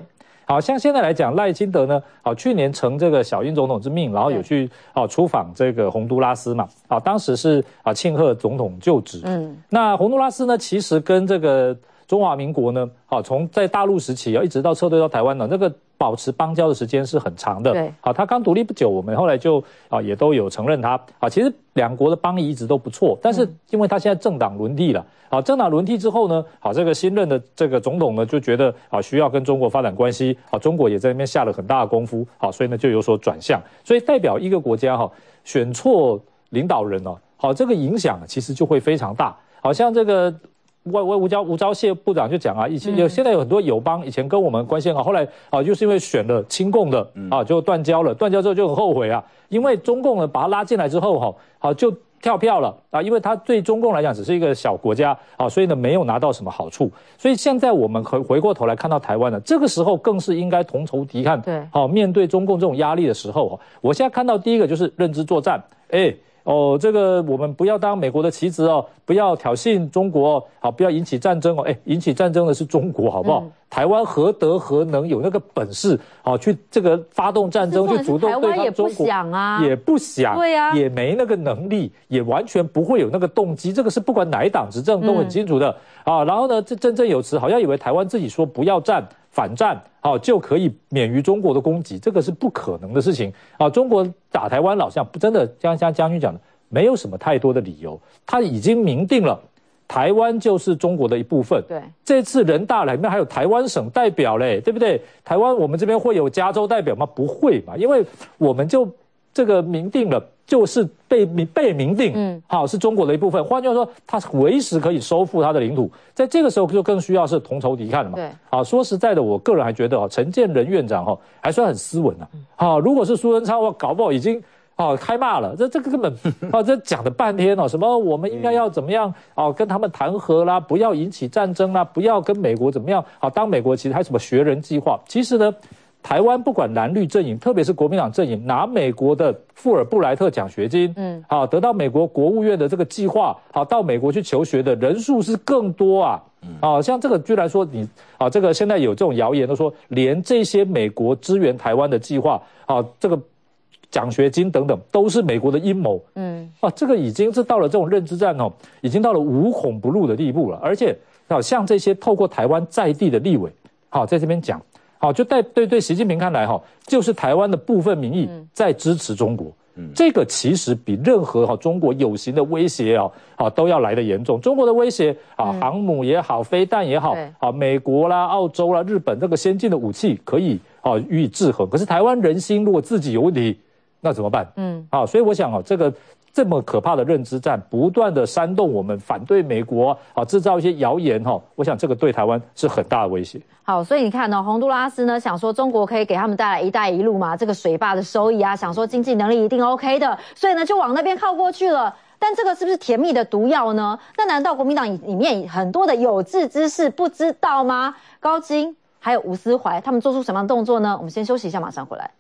好像现在来讲，赖清德呢，去年承这个小英总统之命，然后有去出访这个洪都拉斯嘛，当时是庆贺总统就职。那洪都拉斯呢，其实跟这个中华民国呢，从在大陆时期一直到撤退到台湾呢，这个保持邦交的时间是很长的。对，他刚独立不久，我们后来就也都有承认他。其实两国的邦谊一直都不错，但是因为他现在政党轮替了，政党轮替之后呢，这个新任的这个总统呢就觉得需要跟中国发展关系，中国也在那边下了很大的功夫，所以呢就有所转向，所以代表一个国家选错领导人这个影响其实就会非常大。好像这个吴钊燮部长就讲现在有很多友邦以前跟我们关系很好，后来就是因为选了亲共的就断交了，断交之后就很后悔因为中共呢把他拉进来之后就跳票了因为他对中共来讲只是一个小国家所以呢没有拿到什么好处，所以现在我们回过头来看到台湾呢，这个时候更是应该同仇敌忾，对，面对中共这种压力的时候我现在看到第一个就是认知作战，这个我们不要当美国的棋子不要挑衅中国不要引起战争引起战争的是中国，好不好？台湾何德何能有那个本事去这个发动战争，去主动对抗中国？也不想，对啊，也没那个能力，也完全不会有那个动机，这个是不管哪一党执政都很清楚的然后呢，这振振有词，好像以为台湾自己说不要战。反战就可以免于中国的攻击，这个是不可能的事情中国打台湾，好像真的像将军讲的，没有什么太多的理由，他已经明定了，台湾就是中国的一部分。对，这次人大里面还有台湾省代表嘞，对不对？台湾我们这边会有加州代表吗？不会嘛，因为我们就这个明定了，就是被明定，是中国的一部分。换句话说，他随时可以收复他的领土，在这个时候就更需要是同仇敌忾了嘛。对，说实在的，我个人还觉得陈建仁院长还算很斯文如果是苏贞昌，搞不好已经开骂了。这个根本这讲了半天什么我们应该要怎么样跟他们谈和啦，不要引起战争啦，不要跟美国怎么样当美国其实还有什么学人计划，其实呢。台湾不管蓝绿阵营，特别是国民党阵营，拿美国的富尔布莱特奖学金，得到美国国务院的这个计划，到美国去求学的人数是更多像这个居然说你这个现在有这种谣言都说，连这些美国支援台湾的计划这个奖学金等等都是美国的阴谋，这个已经是到了这种认知战已经到了无孔不入的地步了，而且像这些透过台湾在地的立委在这边讲。就对习近平看来就是台湾的部分民意在支持中国，这个其实比任何中国有形的威胁都要来得严重。中国的威胁航母也好，飞弹也好美国啦、澳洲啦、日本这个先进的武器可以予以制衡，可是台湾人心如果自己有问题，那怎么办？所以我想这个。这么可怕的认知战，不断的煽动我们反对美国制造一些谣言我想这个对台湾是很大的威胁。 好，所以你看洪都拉斯呢想说中国可以给他们带来一带一路嘛，这个水坝的收益想说经济能力一定 OK 的，所以呢就往那边靠过去了。但这个是不是甜蜜的毒药呢？那难道国民党里面很多的有志之士不知道吗？高金还有吴思怀他们做出什么样的动作呢？我们先休息一下，马上回来。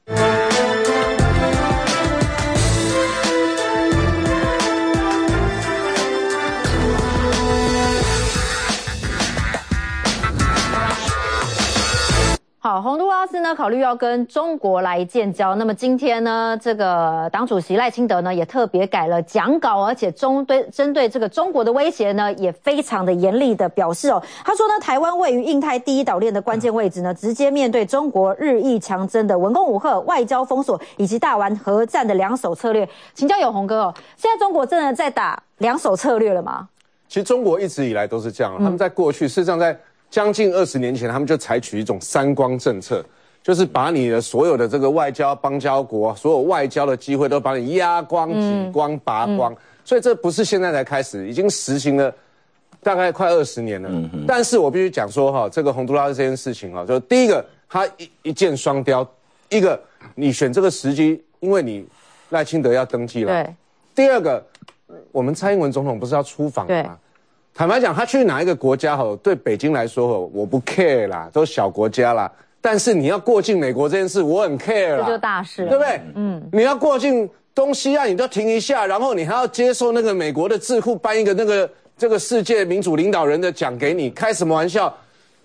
好，洪都拉斯呢考虑要跟中国来建交，那么今天呢，这个党主席赖清德呢也特别改了讲稿，而且针对这个中国的威胁呢，也非常的严厉的表示他说呢，台湾位于印太第一岛链的关键位置呢，直接面对中国日益强增的文攻武吓、外交封锁以及大玩核战的两手策略。请教永鸿哥现在中国真的在打两手策略了吗？ 其实中国一直以来都是这样，他们在过去事实上在将近20年前，他们就采取一种三光政策，就是把你的所有的这个外交邦交国，所有外交的机会都把你压光、挤光、拔光。所以这不是现在才开始，已经实行了大概快20年了。但是我必须讲说这个洪都拉斯这件事情就第一个，它一箭双雕，一个你选这个时机，因为你赖清德要登基了。对。第二个，我们蔡英文总统不是要出访吗？坦白讲，他去哪一个国家对北京来说我不 care 啦，都小国家啦。但是你要过境美国这件事，我很 care 啦， 这就大事了， 对不对？你要过境东西岸，你都停一下，然后你还要接受那个美国的智库颁一个这个世界民主领导人的奖给你，开什么玩笑？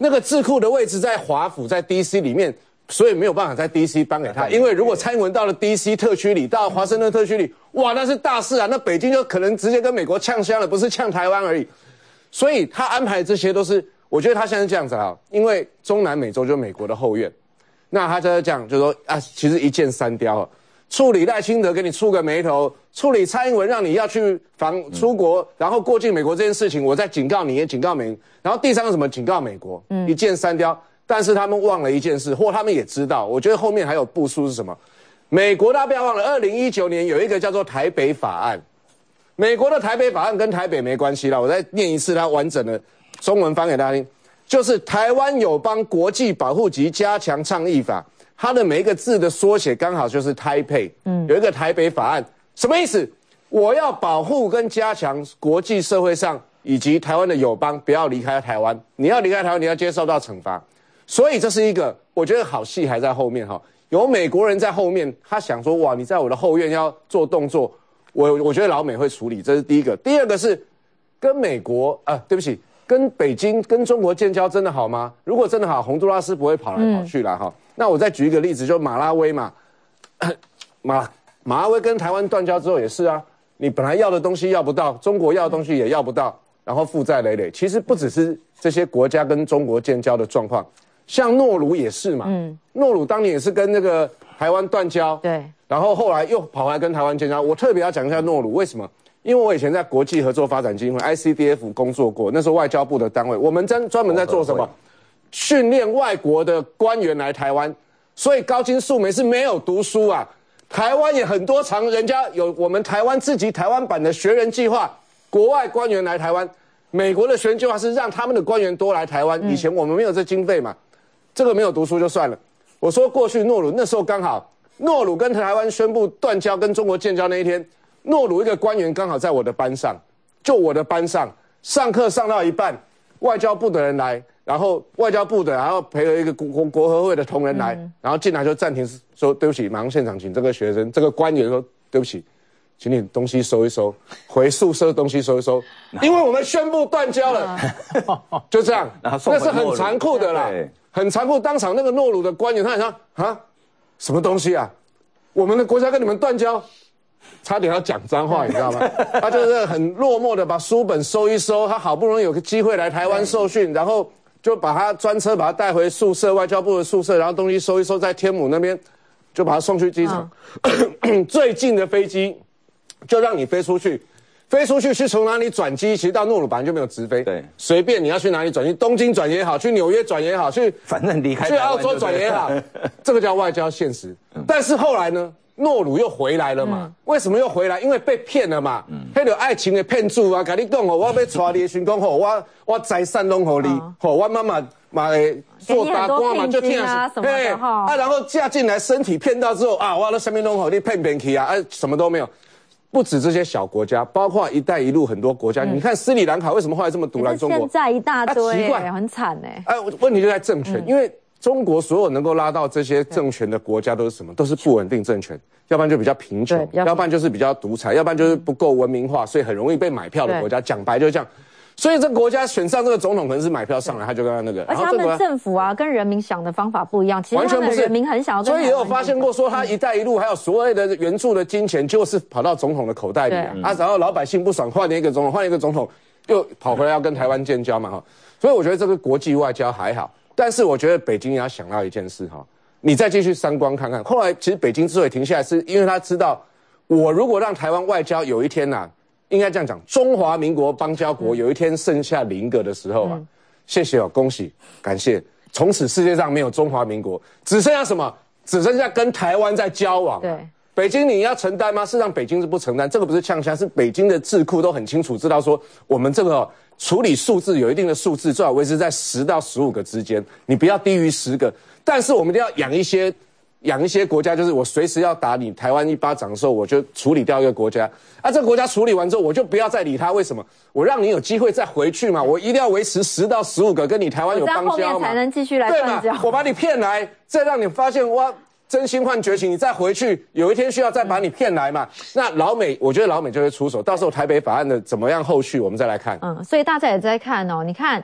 那个智库的位置在华府，在 DC 里面，所以没有办法在 DC 颁给他。因为如果蔡英文到了 DC 特区里，到华盛顿特区里，哇，那是大事啊！那北京就可能直接跟美国呛香了，不是呛台湾而已。所以他安排这些都是，我觉得他现在是这样子啊，因为中南美洲就是美国的后院，那他在讲就是说啊，其实一箭三雕，处理赖清德给你触个眉头，处理蔡英文让你要去出国，然后过境美国这件事情，我再警告你，也警告美，然后第三个什么警告美国，一箭三雕。但是他们忘了一件事，或他们也知道，我觉得后面还有部署是什么？美国大家不要忘了，2019年有一个叫做台北法案，美国的台北法案跟台北没关系啦，我再念一次它完整的中文翻给大家听，就是台湾友邦国际保护及加强倡议法，它的每一个字的缩写刚好就是台北，有一个台北法案，什么意思？我要保护跟加强国际社会上以及台湾的友邦不要离开台湾，你要离开台湾，你要接受到惩罚。所以这是一个，我觉得好戏还在后面哈，有美国人在后面，他想说哇，你在我的后院要做动作，我觉得老美会处理，这是第一个。第二个是跟美国对不起，跟北京跟中国建交真的好吗？如果真的好，洪都拉斯不会跑来跑去啦哈。那我再举一个例子，就马拉维嘛，马拉维跟台湾断交之后也是啊，你本来要的东西要不到，中国要的东西也要不到，然后负债累累。其实不只是这些国家跟中国建交的状况。像诺鲁也是嘛，诺鲁当年也是跟那个台湾断交，对，然后后来又跑回来跟台湾建交。我特别要讲一下诺鲁，为什么？因为我以前在国际合作发展基金会 ICDF 工作过，那时候外交部的单位，我们专门在做什么？训练外国的官员来台湾，所以高金素梅是没有读书啊。台湾也很多人家有我们台湾自己台湾版的学人计划，国外官员来台湾，美国的学人计划是让他们的官员多来台湾，以前我们没有这经费嘛。这个没有读书就算了，我说过去诺鲁那时候刚好，诺鲁跟台湾宣布断交跟中国建交那一天，诺鲁一个官员刚好在我的班上，就我的班上，上课上到一半，外交部的人来，然后外交部的，然后陪了一个国合会的同仁来，然后进来就暂停说对不起，马上现场请这个学生这个官员说对不起，请你东西收一收，回宿舍东西收一收，因为我们宣布断交了，就这样，那是很残酷的啦。很残酷，当场那个诺鲁的官员，他很像啊，什么东西啊？我们的国家跟你们断交，差点要讲脏话，你知道吗？他就是很落寞的把书本收一收，他好不容易有个机会来台湾受训，然后就把他专车把他带回宿舍，外交部的宿舍，然后东西收一收，在天母那边就把他送去机场，最近的飞机就让你飞出去。飞出去是从哪里转机？其实到诺鲁本来就没有直飞，对，随便你要去哪里转机，东京转也好，去纽约转也好， 反正离开去澳洲转也好，这个叫外交现实。但是后来呢，诺鲁又回来了嘛？为什么又回来？因为被骗了嘛。那个爱情的骗子啊，跟你讲哦，我要带你的寻讲哦，我财产拢给你，我妈妈做大官嘛，就听啊什么的哈。然后嫁进来，身体骗到之后啊，我的生命拢给你骗去啊，什么都没有。不止这些小国家，包括“一带一路”很多国家，你看斯里兰卡为什么后来这么独揽中国？ 现在一大堆， 奇怪， 很惨哎。 问题就在政权，因为中国所有能够拉到这些政权的国家都是什么？都是不稳定政权，要不然就比较贫穷，要不然就是比较独裁，要不然就是不够文明化，所以很容易被买票的国家。讲白就是这样。所以这个国家选上这个总统，可能是买票上来，他就跟他那个。 而且他们政府啊，跟人民想的方法不一样，其实他们人民很想要跟。 所以也有发现过，说他“一带一路”还有所谓的援助的金钱，就是跑到总统的口袋里啊，然后老百姓不爽，换了一个总统，又跑回来要跟台湾建交嘛哈。所以我觉得这个国际外交还好，但是我觉得北京也要想到一件事哈，你再继续三观看看。后来其实北京之所以停下来，是因为他知道，我如果让台湾外交有一天呐。应该这样讲，中华民国邦交国有一天剩下0个的时候啊，谢谢哦，恭喜，感谢，从此世界上没有中华民国，只剩下什么？只剩下跟台湾在交往。对，北京你要承担吗？事实上北京是不承担，这个不是呛虾，是北京的智库都很清楚知道说，我们这个处理数字有一定的数字，最好维持在10到15个之间，你不要低于10个，但是我们一定要养一些国家，就是我随时要打你台湾一巴掌的时候，我就处理掉一个国家。这个国家处理完之后，我就不要再理他。为什么？我让你有机会再回去嘛。我一定要维持10到15个跟你台湾有邦交嘛。 这样后面才能继续来断交。 我把你骗来，再让你发现哇，真心换绝情，你再回去，有一天需要再把你骗来嘛。那老美，我觉得老美就会出手。到时候台北法案的怎么样后续，我们再来看。 所以大家也在看哦，你看。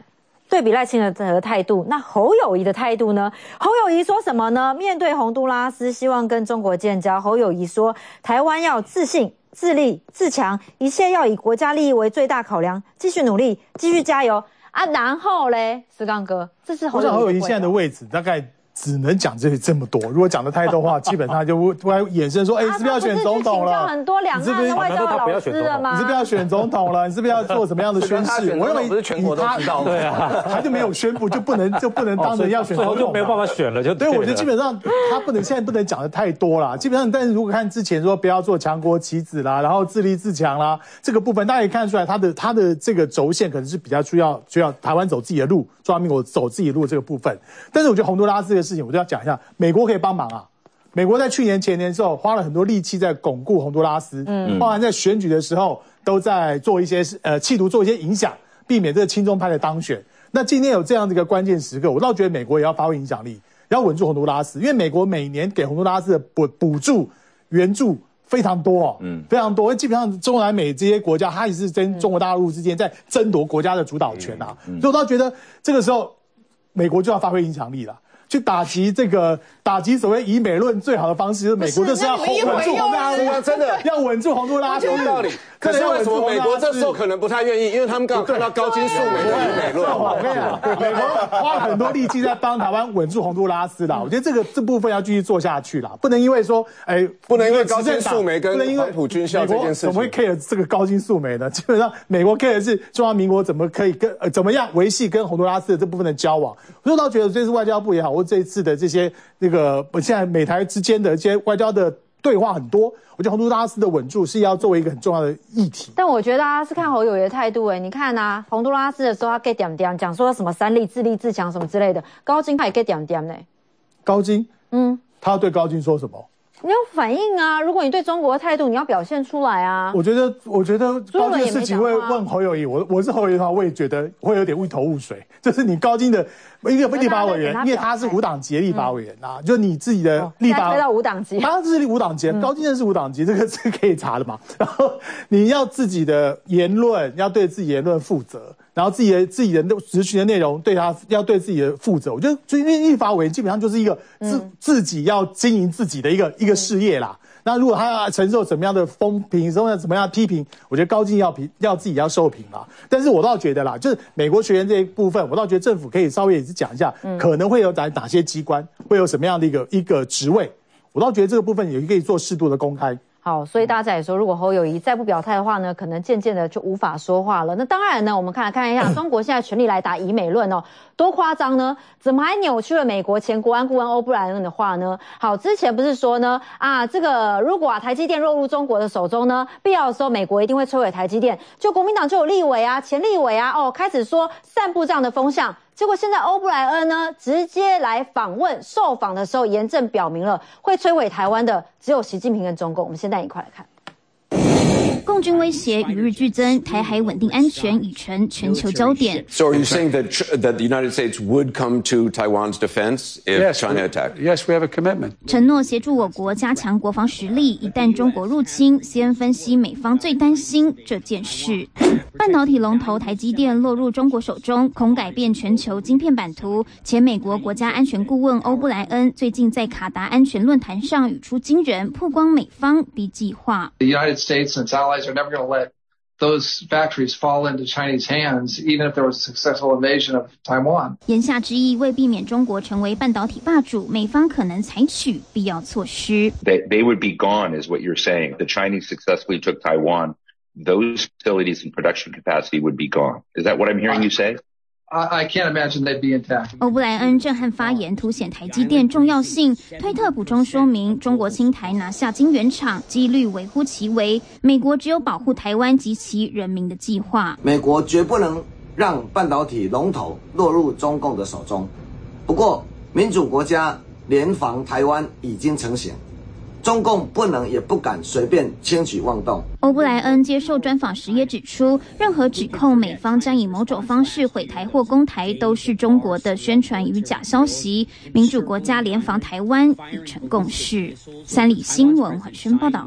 对比赖清德的态度，那侯友宜的态度呢？侯友宜说什么呢？面对洪都拉斯希望跟中国建交，侯友宜说台湾要自信、自立、自强，一切要以国家利益为最大考量，继续努力，继续加油啊！然后嘞，思刚哥，这是侯友宜现在的位置大概只能讲这么多，如果讲的太多话，基本上就会衍生说，哎，你是不是要选总统了？ 很多两岸的外交老师了吗？ 你是不是要选总统了？你是不是要做什么样的宣誓？我认为不是全国都知道， 对啊，他就没有宣布，就不能当成要选总统， 最后就没有办法选了，就对。我觉得基本上他现在不能讲的太多啦。基本上，但是如果看之前说不要做强国棋子啦，然后自立自强啦，这个部分大家也看得出来，他的这个轴线可能是比较需要台湾走自己的路，中华民国走自己的路这个部分。但是我觉得洪都拉斯这个事情，我就要讲一下。美国可以帮忙啊！美国在去年前年的时候花了很多力气在巩固洪都拉斯，包含在选举的时候都在做一些企图做一些影响，避免这个亲中派的当选。那今天有这样的一个关键时刻，我倒觉得美国也要发挥影响力，要稳住洪都拉斯，因为美国每年给洪都拉斯的补助援助非常多非常多，因为基本上中南美这些国家，它也是跟中国大陆之间在争夺国家的主导权所以我倒觉得这个时候美国就要发挥影响力了。去打击所谓以美论最好的方式，就是美国就是要稳住洪都拉斯， 真的要稳住洪都拉斯， 有道理。可是为什么美国这时候可能不太愿意？因为他们刚好看到高金素梅的以美论。 我跟你讲，美国花了很多力气在帮台湾稳住洪都拉斯啦。我觉得这部分要继续做下去啦，不能因为说， 不能因为高金素梅跟黄埔军校这件事情， 怎么会 care 这个高金素梅呢？基本上，美国 care 的是中华民国怎么可以怎么样维系跟洪都拉斯的这部分的交往。所以我倒觉得这次外交部也好，或这一次的这些现在美台之间的一些外交的对话很多，我觉得洪都拉斯的稳住是要作为一个很重要的议题。 但我觉得是看侯友宜的态度你看啊，洪都拉斯的时候他给点点讲说什么三立自立自强什么之类的，高金他也给点点呢。 高金，他要对高金说什么？ 你要反应啊！如果你对中国的态度，你要表现出来啊！ 我觉得高金的事情会问侯友宜，我是侯友宜的话，我也觉得会有点一头雾水。就是你高金的一个立法委员，因为他是无党籍的立法委员就你自己的立法推到无党籍， 他是无党籍，高金是无党籍，这个是可以查的嘛。然后你要自己的言论要对自己言论负责，然后自己的质询的内容要对自己的负责。我觉得因为立法委员基本上就是一个自己要经营自己的一个事业啦。那如果他要承受怎么样的风评，怎么样的批评，我觉得高金要自己要受评啦。但是我倒觉得啦，就是美国学员这一部分，我倒觉得政府可以稍微也是讲一下，可能会有哪些机关会有什么样的一个职位，我倒觉得这个部分也可以做适度的公开。 好，所以大家也说，如果侯友宜再不表态的话呢，可能渐渐的就无法说话了。那当然呢，我们看一下中国现在全力来打以美论多夸张呢？怎么还扭曲了美国前国安顾问欧布莱恩的话呢？好，之前不是说呢这个如果台积电落入中国的手中呢，必要的时候美国一定会摧毁台积电。就国民党就有立委前立委开始说散布这样的风向。结果现在欧布莱恩呢，直接来受访的时候，严正表明了会摧毁台湾的只有习近平跟中共。我们现在一块来看。 共军威胁与日俱增，台海稳定安全已成全球焦点。 So are you saying that the United States would come to Taiwan's defense if China attacked? Yes, we have a commitment. 承诺协助我国加强国防实力，一旦中国入侵，先分析美方最担心这件事。半导体龙头台积电落入中国手中，恐改变全球晶片版图。前美国国家安全顾问欧布莱恩最近在卡达安全论坛上语出惊人，曝光美方 B 计划。 The United States and its allies are never going to let those factories fall into Chinese hands, even if there was a successful invasion of Taiwan. 言下之意，为避免中国成为半导体霸主，美方可能采取必要措施。 They would be gone, is what you're saying. The Chinese successfully took Taiwan. Those facilities and production capacity would be gone. Is that what I'm hearing you say? I can't imagine they'd be intact. 欧布莱恩震撼发言凸显台积电重要性。推特补充说明，中国侵台拿下晶圆厂，几率微乎其微。美国只有保护台湾及其人民的计划。 美国绝不能让半导体龙头落入中共的手中。不过，民主国家联防台湾已经成型。中共不能也不敢随便轻举妄动。 欧布莱恩接受专访时也指出，任何指控美方将以某种方式毁台或攻台，都是中国的宣传与假消息。民主国家联防台湾已成共识。三立新闻华轩报道。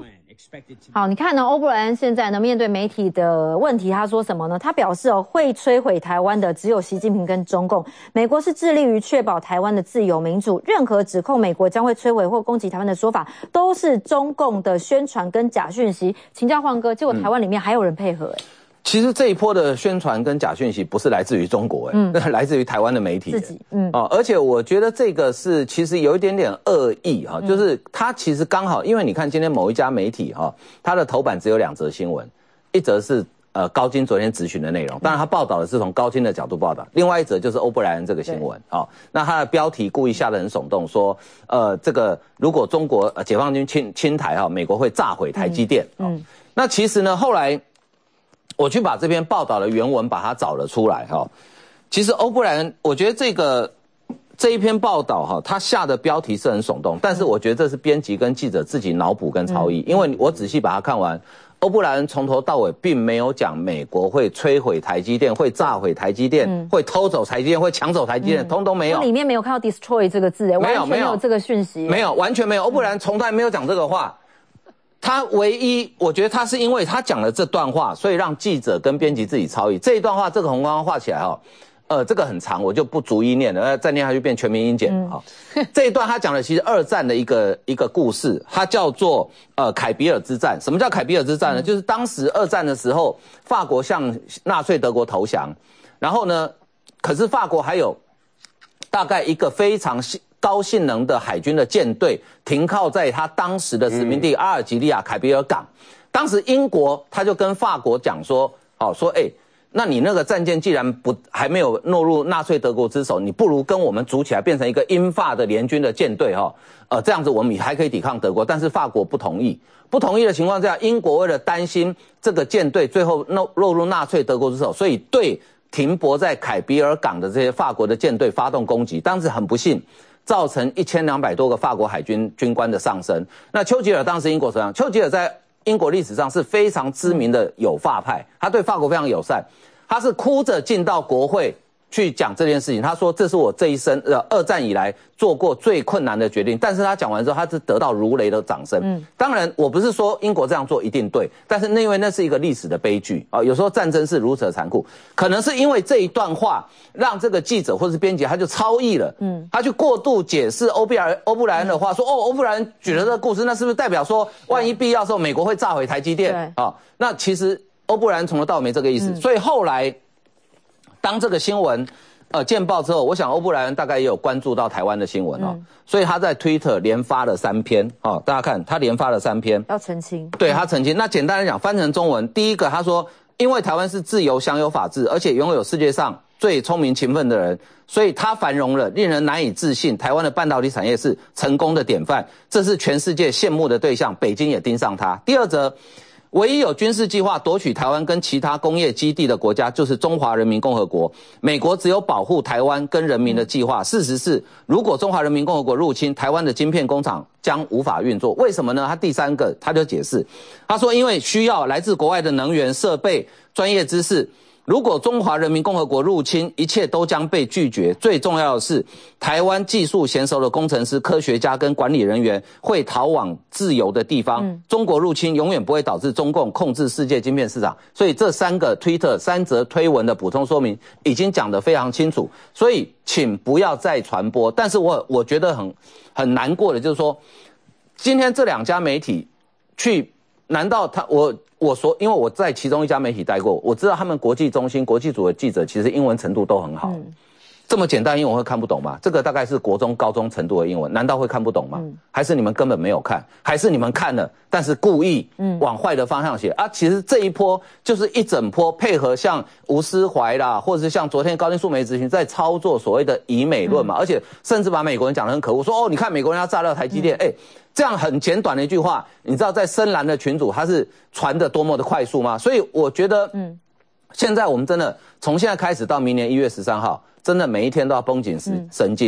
好，你看呢？欧布莱恩现在呢，面对媒体的问题，他说什么呢？他表示会摧毁台湾的只有习近平跟中共，美国是致力于确保台湾的自由民主，任何指控美国将会摧毁或攻击台湾的说法，都是中共的宣传跟假讯息。请教晃哥，结果台湾里面还有人配合其实这一波的宣传跟假讯息不是来自于中国，来自于台湾的媒体自己，而且我觉得这个是其实有一点点恶意哈，就是他其实刚好，因为你看今天某一家媒体哈，它的头版只有2则新闻，一则是高金昨天质询的内容，当然他报道的是从高金的角度报道，另外一则就是欧布莱恩这个新闻啊，那他的标题故意下得很耸动，说这个如果中国解放军侵台哈，美国会炸毁台积电，那其实呢后来。我去把这篇报道的原文把它找了出来哈，其实欧布莱恩，我觉得这一篇报道哈，他下的标题是很耸动，但是我觉得这是编辑跟记者自己脑补跟超译，因为我仔细把它看完，欧布莱恩从头到尾并没有讲美国会摧毁台积电、会炸毁台积电、会偷走台积电、会抢走台积电，通通没有。 里面没有看到 destroy 这个字，完全没有这个讯息， 没有，完全没有。欧布莱恩从来没有讲这个话。他唯一，我觉得他是因为他讲了这段话，所以让记者跟编辑自己抄译这一段话。这个红光画起来这个很长，我就不逐一念了，再念下去变全民英检啊。这一段他讲的其实2战的一个故事，它叫做凯比尔之战。什么叫凯比尔之战呢？就是当时2战的时候，法国向纳粹德国投降，然后呢，可是法国还有大概一个非常高性能的海军的舰队停靠在他当时的殖民地阿尔及利亚凯比尔港。当时英国他就跟法国讲说，那你那个战舰既然还没有落入纳粹德国之手，你不如跟我们组起来变成一个英法的联军的舰队这样子我们还可以抵抗德国。但是法国不同意，不同意的情况下，英国为了担心这个舰队最后落入纳粹德国之手，所以对停泊在凯比尔港的这些法国的舰队发动攻击。当时很不幸。造成1200多个法国海军军官的丧生。那丘吉尔当时英国首相，丘吉尔在英国历史上是非常知名的有法派，他对法国非常友善，他是哭着进到国会去讲这件事情。他说这是我这一生2战以来做过最困难的决定。但是他讲完之后，他是得到如雷的掌声。当然我不是说英国这样做一定对，但是因为那是一个历史的悲剧有时候战争是如此的残酷，可能是因为这一段话让这个记者或是编辑他就超译了，他去过度解释欧布莱恩的话，说欧布莱恩举了这个故事，那是不是代表说万一必要的时候美国会炸毁台积电那其实欧布莱恩从头到尾没这个意思。所以后来当这个新闻见报之后，我想欧布莱恩大概也有关注到台湾的新闻所以他在 Twitter 连发了3篇大家看他连发了3篇， 要澄清。 对，他澄清。那简单来讲，翻成中文，第一个他说，因为台湾是自由享有法治，而且拥有世界上最聪明勤奋的人，所以他繁荣了，令人难以置信。台湾的半导体产业是成功的典范，这是全世界羡慕的对象，北京也盯上他。第二则，唯一有军事计划夺取台湾跟其他工业基地的国家就是中华人民共和国。美国只有保护台湾跟人民的计划。事实是，如果中华人民共和国入侵台湾的晶片工厂将无法运作。为什么呢？他第3个他就解释，他说因为需要来自国外的能源、设备、专业知识。如果中华人民共和国入侵，一切都将被拒绝。最重要的是，台湾技术娴熟的工程师、科学家跟管理人员会逃往自由的地方。中国入侵永远不会导致中共控制世界晶片市场。所以这3则推文的补充说明已经讲得非常清楚。所以请不要再传播。但是我觉得很难过的就是说，今天这2家媒体去，难道因为我在其中一家媒体待过，我知道他们国际中心、国际组的记者其实英文程度都很好。这么简单英文会看不懂吗？这个大概是国中、高中程度的英文，难道会看不懂吗？还是你们根本没有看？还是你们看了，但是故意往坏的方向写其实这一波就是一整波配合像吴思怀啦，或者是像昨天高金素梅咨询在操作所谓的以美论嘛，而且甚至把美国人讲得很可恶，说你看美国人要炸掉台积电，这样很简短的一句话，你知道在深蓝的群组它是传得多么的快速吗？所以我觉得，现在我们真的从现在开始到明年1月13号，真的每一天都要绷紧神经，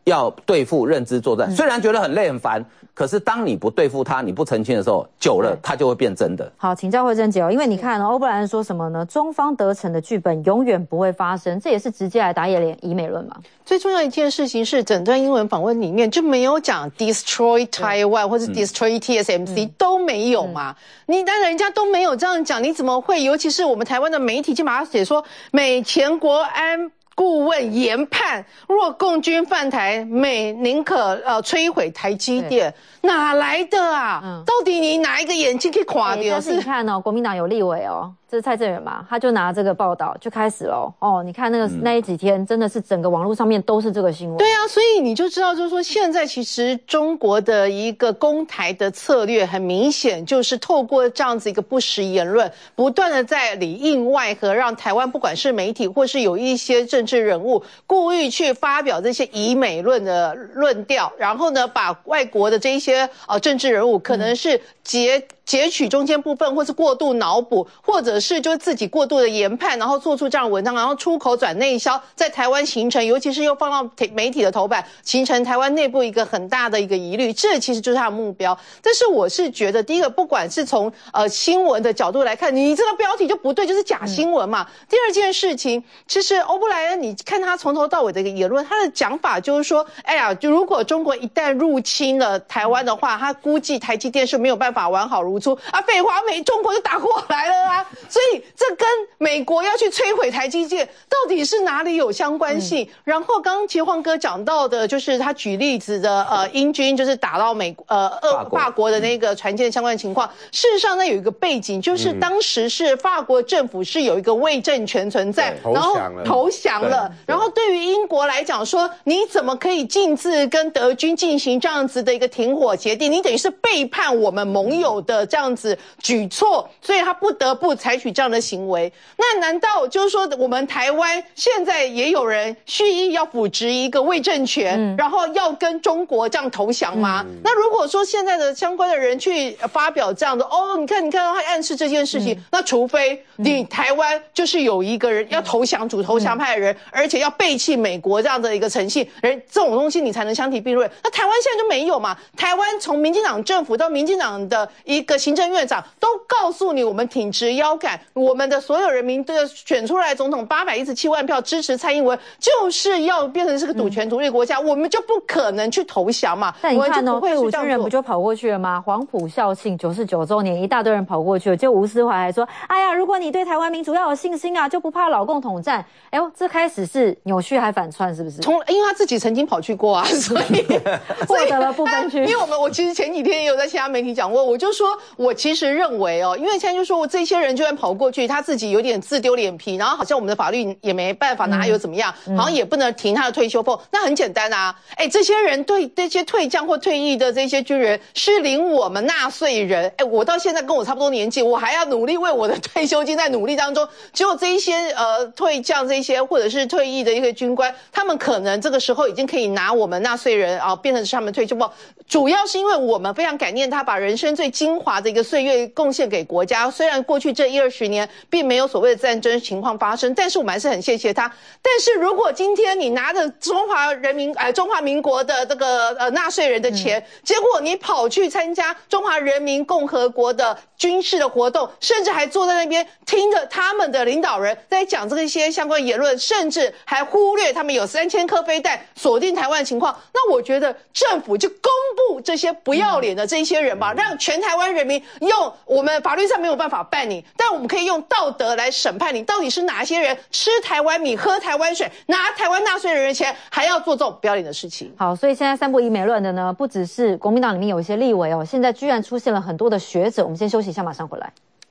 要对付认知作战，虽然觉得很累很烦，可是当你不对付他，你不澄清的时候，久了它就会变真的。 好，请教惠贞姐哦，因为你看欧布莱恩说什么呢？中方得逞的剧本永远不会发生，这也是直接来打野以美论嘛。 最重要一件事情是，整段英文访问里面就没有讲 destroy Taiwan 或是 destroy TSMC 都没有嘛。但人家都没有这样讲，你怎么会？尤其是我们台湾的媒体就把它写说，美前国安顾问研判，若共军犯台，美宁可摧毁台积电，哪来的啊？到底你哪一个眼睛可以垮掉？ 但是你看哦，国民党有立委哦，这是蔡正元嘛，他就拿这个报道就开始了哦。你看那几天真的是整个网络上面都是这个新闻。 对啊，所以你就知道，就是说现在其实中国的一个攻台的策略很明显，就是透过这样子一个不实言论，不断的在里应外合，让台湾不管是媒体或是有一些政治人物故意去发表这些以美论的论调，然后呢，把外国的这一些政治人物可能是截取中间部分，或是过度脑补，或者是就自己过度的研判，然后做出这样的文章，然后出口转内销，在台湾形成，尤其是又放到媒体的头版，形成台湾内部一个很大的一个疑虑，这其实就是他的目标。但是我是觉得，第一个，不管是从新闻的角度来看，你这个标题就不对，就是假新闻嘛。第二件事情，其实欧布莱恩，你看他从头到尾的一个言论，他的讲法就是说，哎呀，就如果中国一旦入侵了台湾的话，他估计台积电是没有办法完好如初啊，废话，中国就打过来了啊，所以这跟美国要去摧毁台积电到底是哪里有相关性？然后刚刚杰晃哥讲到的，就是他举例子的英军就是打到法国的那个船舰相关的情况。事实上呢，有一个背景，就是当时是法国政府是有一个伪政权存在，然后投降了。然后对于英国来讲说，你怎么可以径自跟德军进行这样子的一个停火协定？你等于是背叛我们盟友的这样子举措，所以他不得不采取这样的行为。那难道就是说我们台湾现在也有人蓄意要扶植一个伪政权，然后要跟中国这样投降吗？那如果说现在的相关的人去发表这样的你看到他暗示这件事情，那除非你台湾就是有一个人要投降主投降派的人，而且要背弃美国这样的一个诚信，这种东西你才能相提并论。那台湾现在就没有嘛？台湾从民进党政府到民进党的一个行政院长都告诉你，我们挺直腰杆，我们的所有人民的选出来总统817万票支持蔡英文，就是要变成是个主权独立国家，我们就不可能去投降嘛。 但你看退伍军人不就跑过去了吗？黄埔校庆99周年，一大堆人跑过去了，就吴思怀还说，哎呀，如果你对台湾民主要有信心啊，就不怕老共统战。哎呦，这开始是扭曲还反串，是不是？ 因为他自己曾经跑去过啊，所以获得了不分区。 因为我其实前几天也有在其他媒体讲过，我就说我其实认为因为现在就说我这些人就算跑过去，他自己有点自丢脸皮，然后好像我们的法律也没办法拿他又怎么样，好像也不能停他的退休俸。那很简单啊，这些人对这些退将或退役的这些军人是领我们纳税人，我到现在跟我差不多年纪，我还要努力为我的退休金在努力当中。只有这一些退将这些或者是退役的一些军官，他们可能这个时候已经可以拿我们纳税人变成是他们退休俸。主要是因为我们非常感念他把人生最精华的一个岁月贡献给国家。虽然过去这10-20年并没有所谓的战争情况发生，但是我们还是很谢谢他。但是如果今天你拿着中华民国的这个纳税人的钱，结果你跑去参加中华人民共和国的军事的活动，甚至还坐在那边听着他们的领导人在讲这些相关言论，甚至还忽略他们有3000颗飞弹锁定台湾的情况，那我觉得政府就公布这些不要脸的这些人吧，让全台湾人民用我们法律上没有办法办你，但我们可以用道德来审判你，到底是哪些人吃台湾米喝台湾水，拿台湾纳税人的钱，还要做这种不要脸的事情。 好，所以现在散布以美论的呢，不只是国民党里面有一些立委现在居然出现了很多的学者。我们先休息一下，马上回来。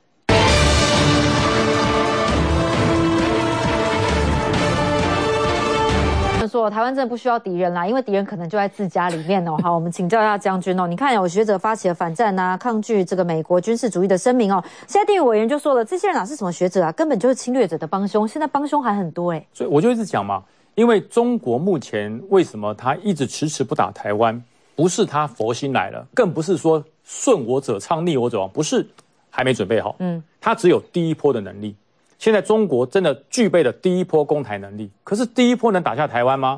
说台湾真的不需要敌人啦，因为敌人可能就在自家里面好，我们请教一下将军你看有学者发起了反战抗拒这个美国军事主义的声明现在地委委员就说了，这些人哪是什么学者啊，根本就是侵略者的帮凶，现在帮凶还很多所以我就一直讲嘛，因为中国目前为什么他一直迟迟不打台湾，不是他佛心来了，更不是说顺我者昌逆我者亡，不是还没准备好，他只有第一波的能力。现在中国真的具备了第一波攻台能力，可是第一波能打下台湾吗？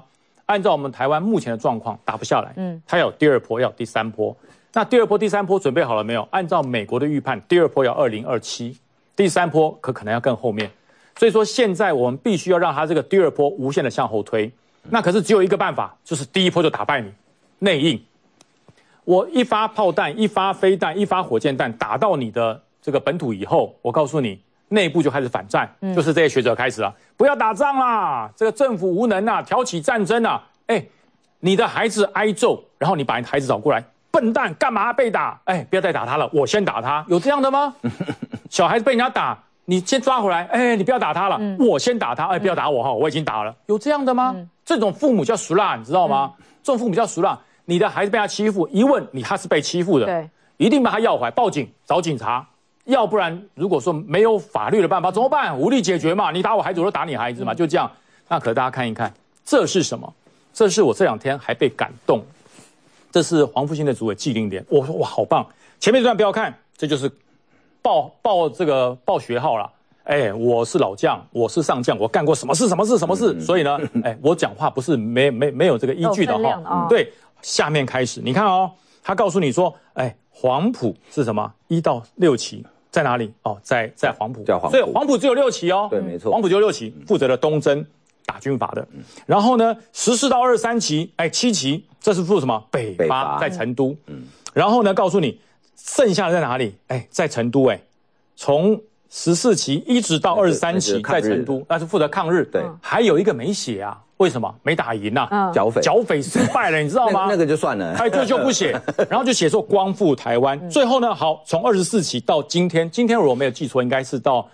按照我们台湾目前的状况打不下来，它要有第2波，要有第3波。那第2波、第3波准备好了没有？按照美国的预判，第2波要2027，第3波可能要更后面。所以说现在我们必须要让它这个第2波无限的向后推。那可是只有一个办法，就是第1波就打败你，内应。我一发炮弹、一发飞弹、一发火箭弹打到你的这个本土以后，我告诉你，内部就开始反战，就是这些学者开始了，不要打仗啦，这个政府无能啊，挑起战争啊，你的孩子挨揍，然后你把你孩子找过来。笨蛋，干嘛被打？不要再打他了，我先打他，有这样的吗？小孩子被人家打，你先抓回来，你不要打他了，我先打他，不要打我哈，我已经打了，有这样的吗？这种父母叫熟辣，你知道吗？这种父母叫熟辣，你的孩子被他欺负，一问他是被欺负的，对，一定把他要回来，报警找警察，要不然如果说没有法律的办法怎么办？无力解决嘛，你打我孩子，我就打你孩子嘛，就这样。那可大家看一看，这是什么？这是我这2天还被感动。这是黄复兴的主委季令莲，我说哇好棒！前面这段不要看，这就是报学号了。我是老将，我是上将，我干过什么事，所以呢，我讲话不是没有这个依据的哈。对，下面开始，你看哦，他告诉你说，黄埔是什么？1到6期在哪里？在黄埔，所以黄埔只有6期哦。 对，没错， 黄埔只有6期，负责了东征。打军阀的，然后呢，14到23期，7期，这是负什么？北伐在成都，然后呢，告诉你剩下的在哪里？在成都，从14期一直到23期在成都，那是负责抗日。对，还有一个没写啊，为什么？没打赢啊，剿匪失败了，你知道吗？ 那个就算了， 就不写，然后就写说光复台湾。最后呢，好，从24期到今天如果我没有记错，应该是到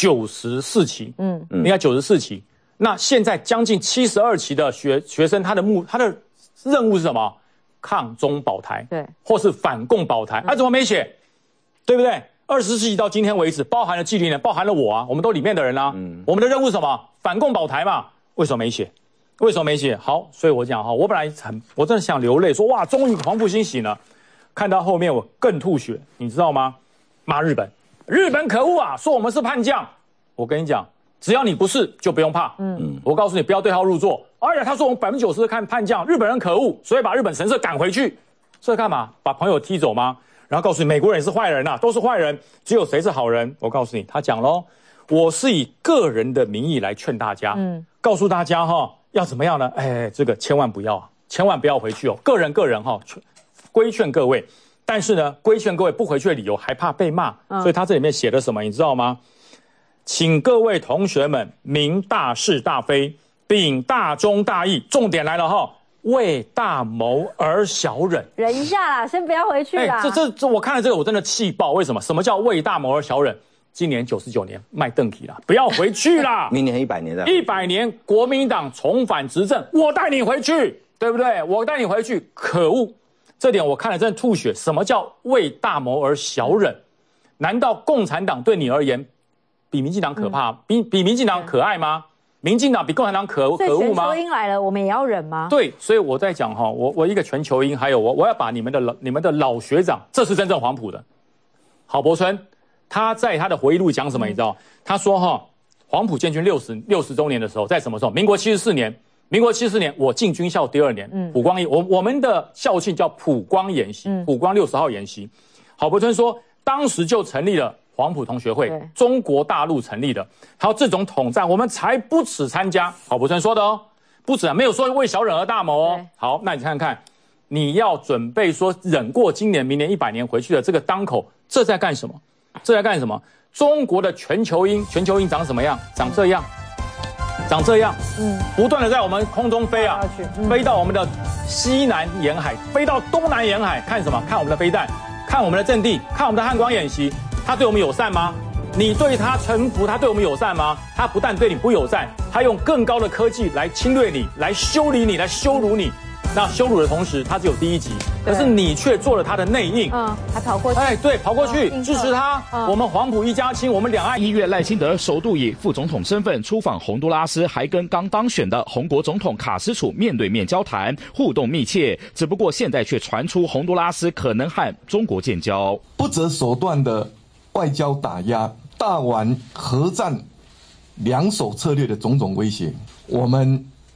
94期，应该94期。那现在将近72期的学生，他的任务是什么？抗中保台，对，或是反共保台，怎么没写？对不对？24期到今天为止，包含了纪灵人，包含了我啊，我们都里面的人啊，我们的任务是什么？反共保台嘛，为什么没写？好，所以我讲哈，我本来我真的想流泪，说哇，终于黄复兴醒了。看到后面我更吐血，你知道吗？骂日本可恶啊，说我们是叛将。我跟你讲。只要你不是，就不用怕。我告诉你，不要对号入座。他说我们90%看叛将，日本人可恶，所以把日本神社赶回去。这干嘛？把朋友踢走吗？然后告诉你，美国人也是坏人啊，都是坏人，只有谁是好人？我告诉你，他讲咯，我是以个人的名义来劝大家，告诉大家要怎么样呢？这个千万不要回去哦。个人规劝各位，但是呢，规劝各位不回去的理由还怕被骂，所以他这里面写的什么，你知道吗？请各位同学们明大是大非，秉大忠大义。重点来了哈，为大谋而小忍。 忍一下啦，先不要回去啦。 这我看了这个我真的气爆。为什么？什么叫为大谋而小忍？今年99年卖邓体啦，不要回去啦。 明年100年的 ，100年国民党重返执政，我带你回去，对不对？我带你回去，可恶！这点我看了真的吐血。什么叫为大谋而小忍？难道共产党对你而言？比民进党可怕，比民进党可爱吗？民进党比共产党可恶吗？ 所以全球鹰来了，我们也要忍吗？ 对，所以我在讲哈，我一个全球鹰，还有我要把你们的老学长，这是真正黄埔的郝柏村，他在他的回忆录讲什么？你知道？他说黄埔建军60周年的时候，在什么时候？民国74年，我进军校第2年，普光我们的校庆叫普光演习，普光60号演习。郝柏村说，当时就成立了。黄埔同学会，中国大陆成立的，还有这种统战，我们才不耻参加。郝柏村说的哦，不止啊，没有说为小忍而大谋哦。好，那你看看，你要准备说忍过今年、明年100年回去的这个当口，这在干什么？中国的全球鹰长什么样？长这样，不断的在我们空中飞啊，飞到我们的西南沿海，飞到东南沿海，看什么？看我们的飞弹，看我们的阵地，看我们的汉光演习。他对我们友善吗？你对他臣服，他对我们友善吗？他不但对你不友善，他用更高的科技来侵略你，来修理你，来羞辱你。那羞辱的同时，他只有第1级，可是你却做了他的内应。 还跑过去。 对，跑过去支持他。我们黄埔一家亲，我们两岸。 1月，赖清德首度以副总统身份出访洪都拉斯，还跟刚当选的洪国总统卡斯楚面对面交谈，互动密切。只不过现在却传出洪都拉斯可能和中国建交， 不择手段的外交打压、大玩核战2手策略的种种威胁，我们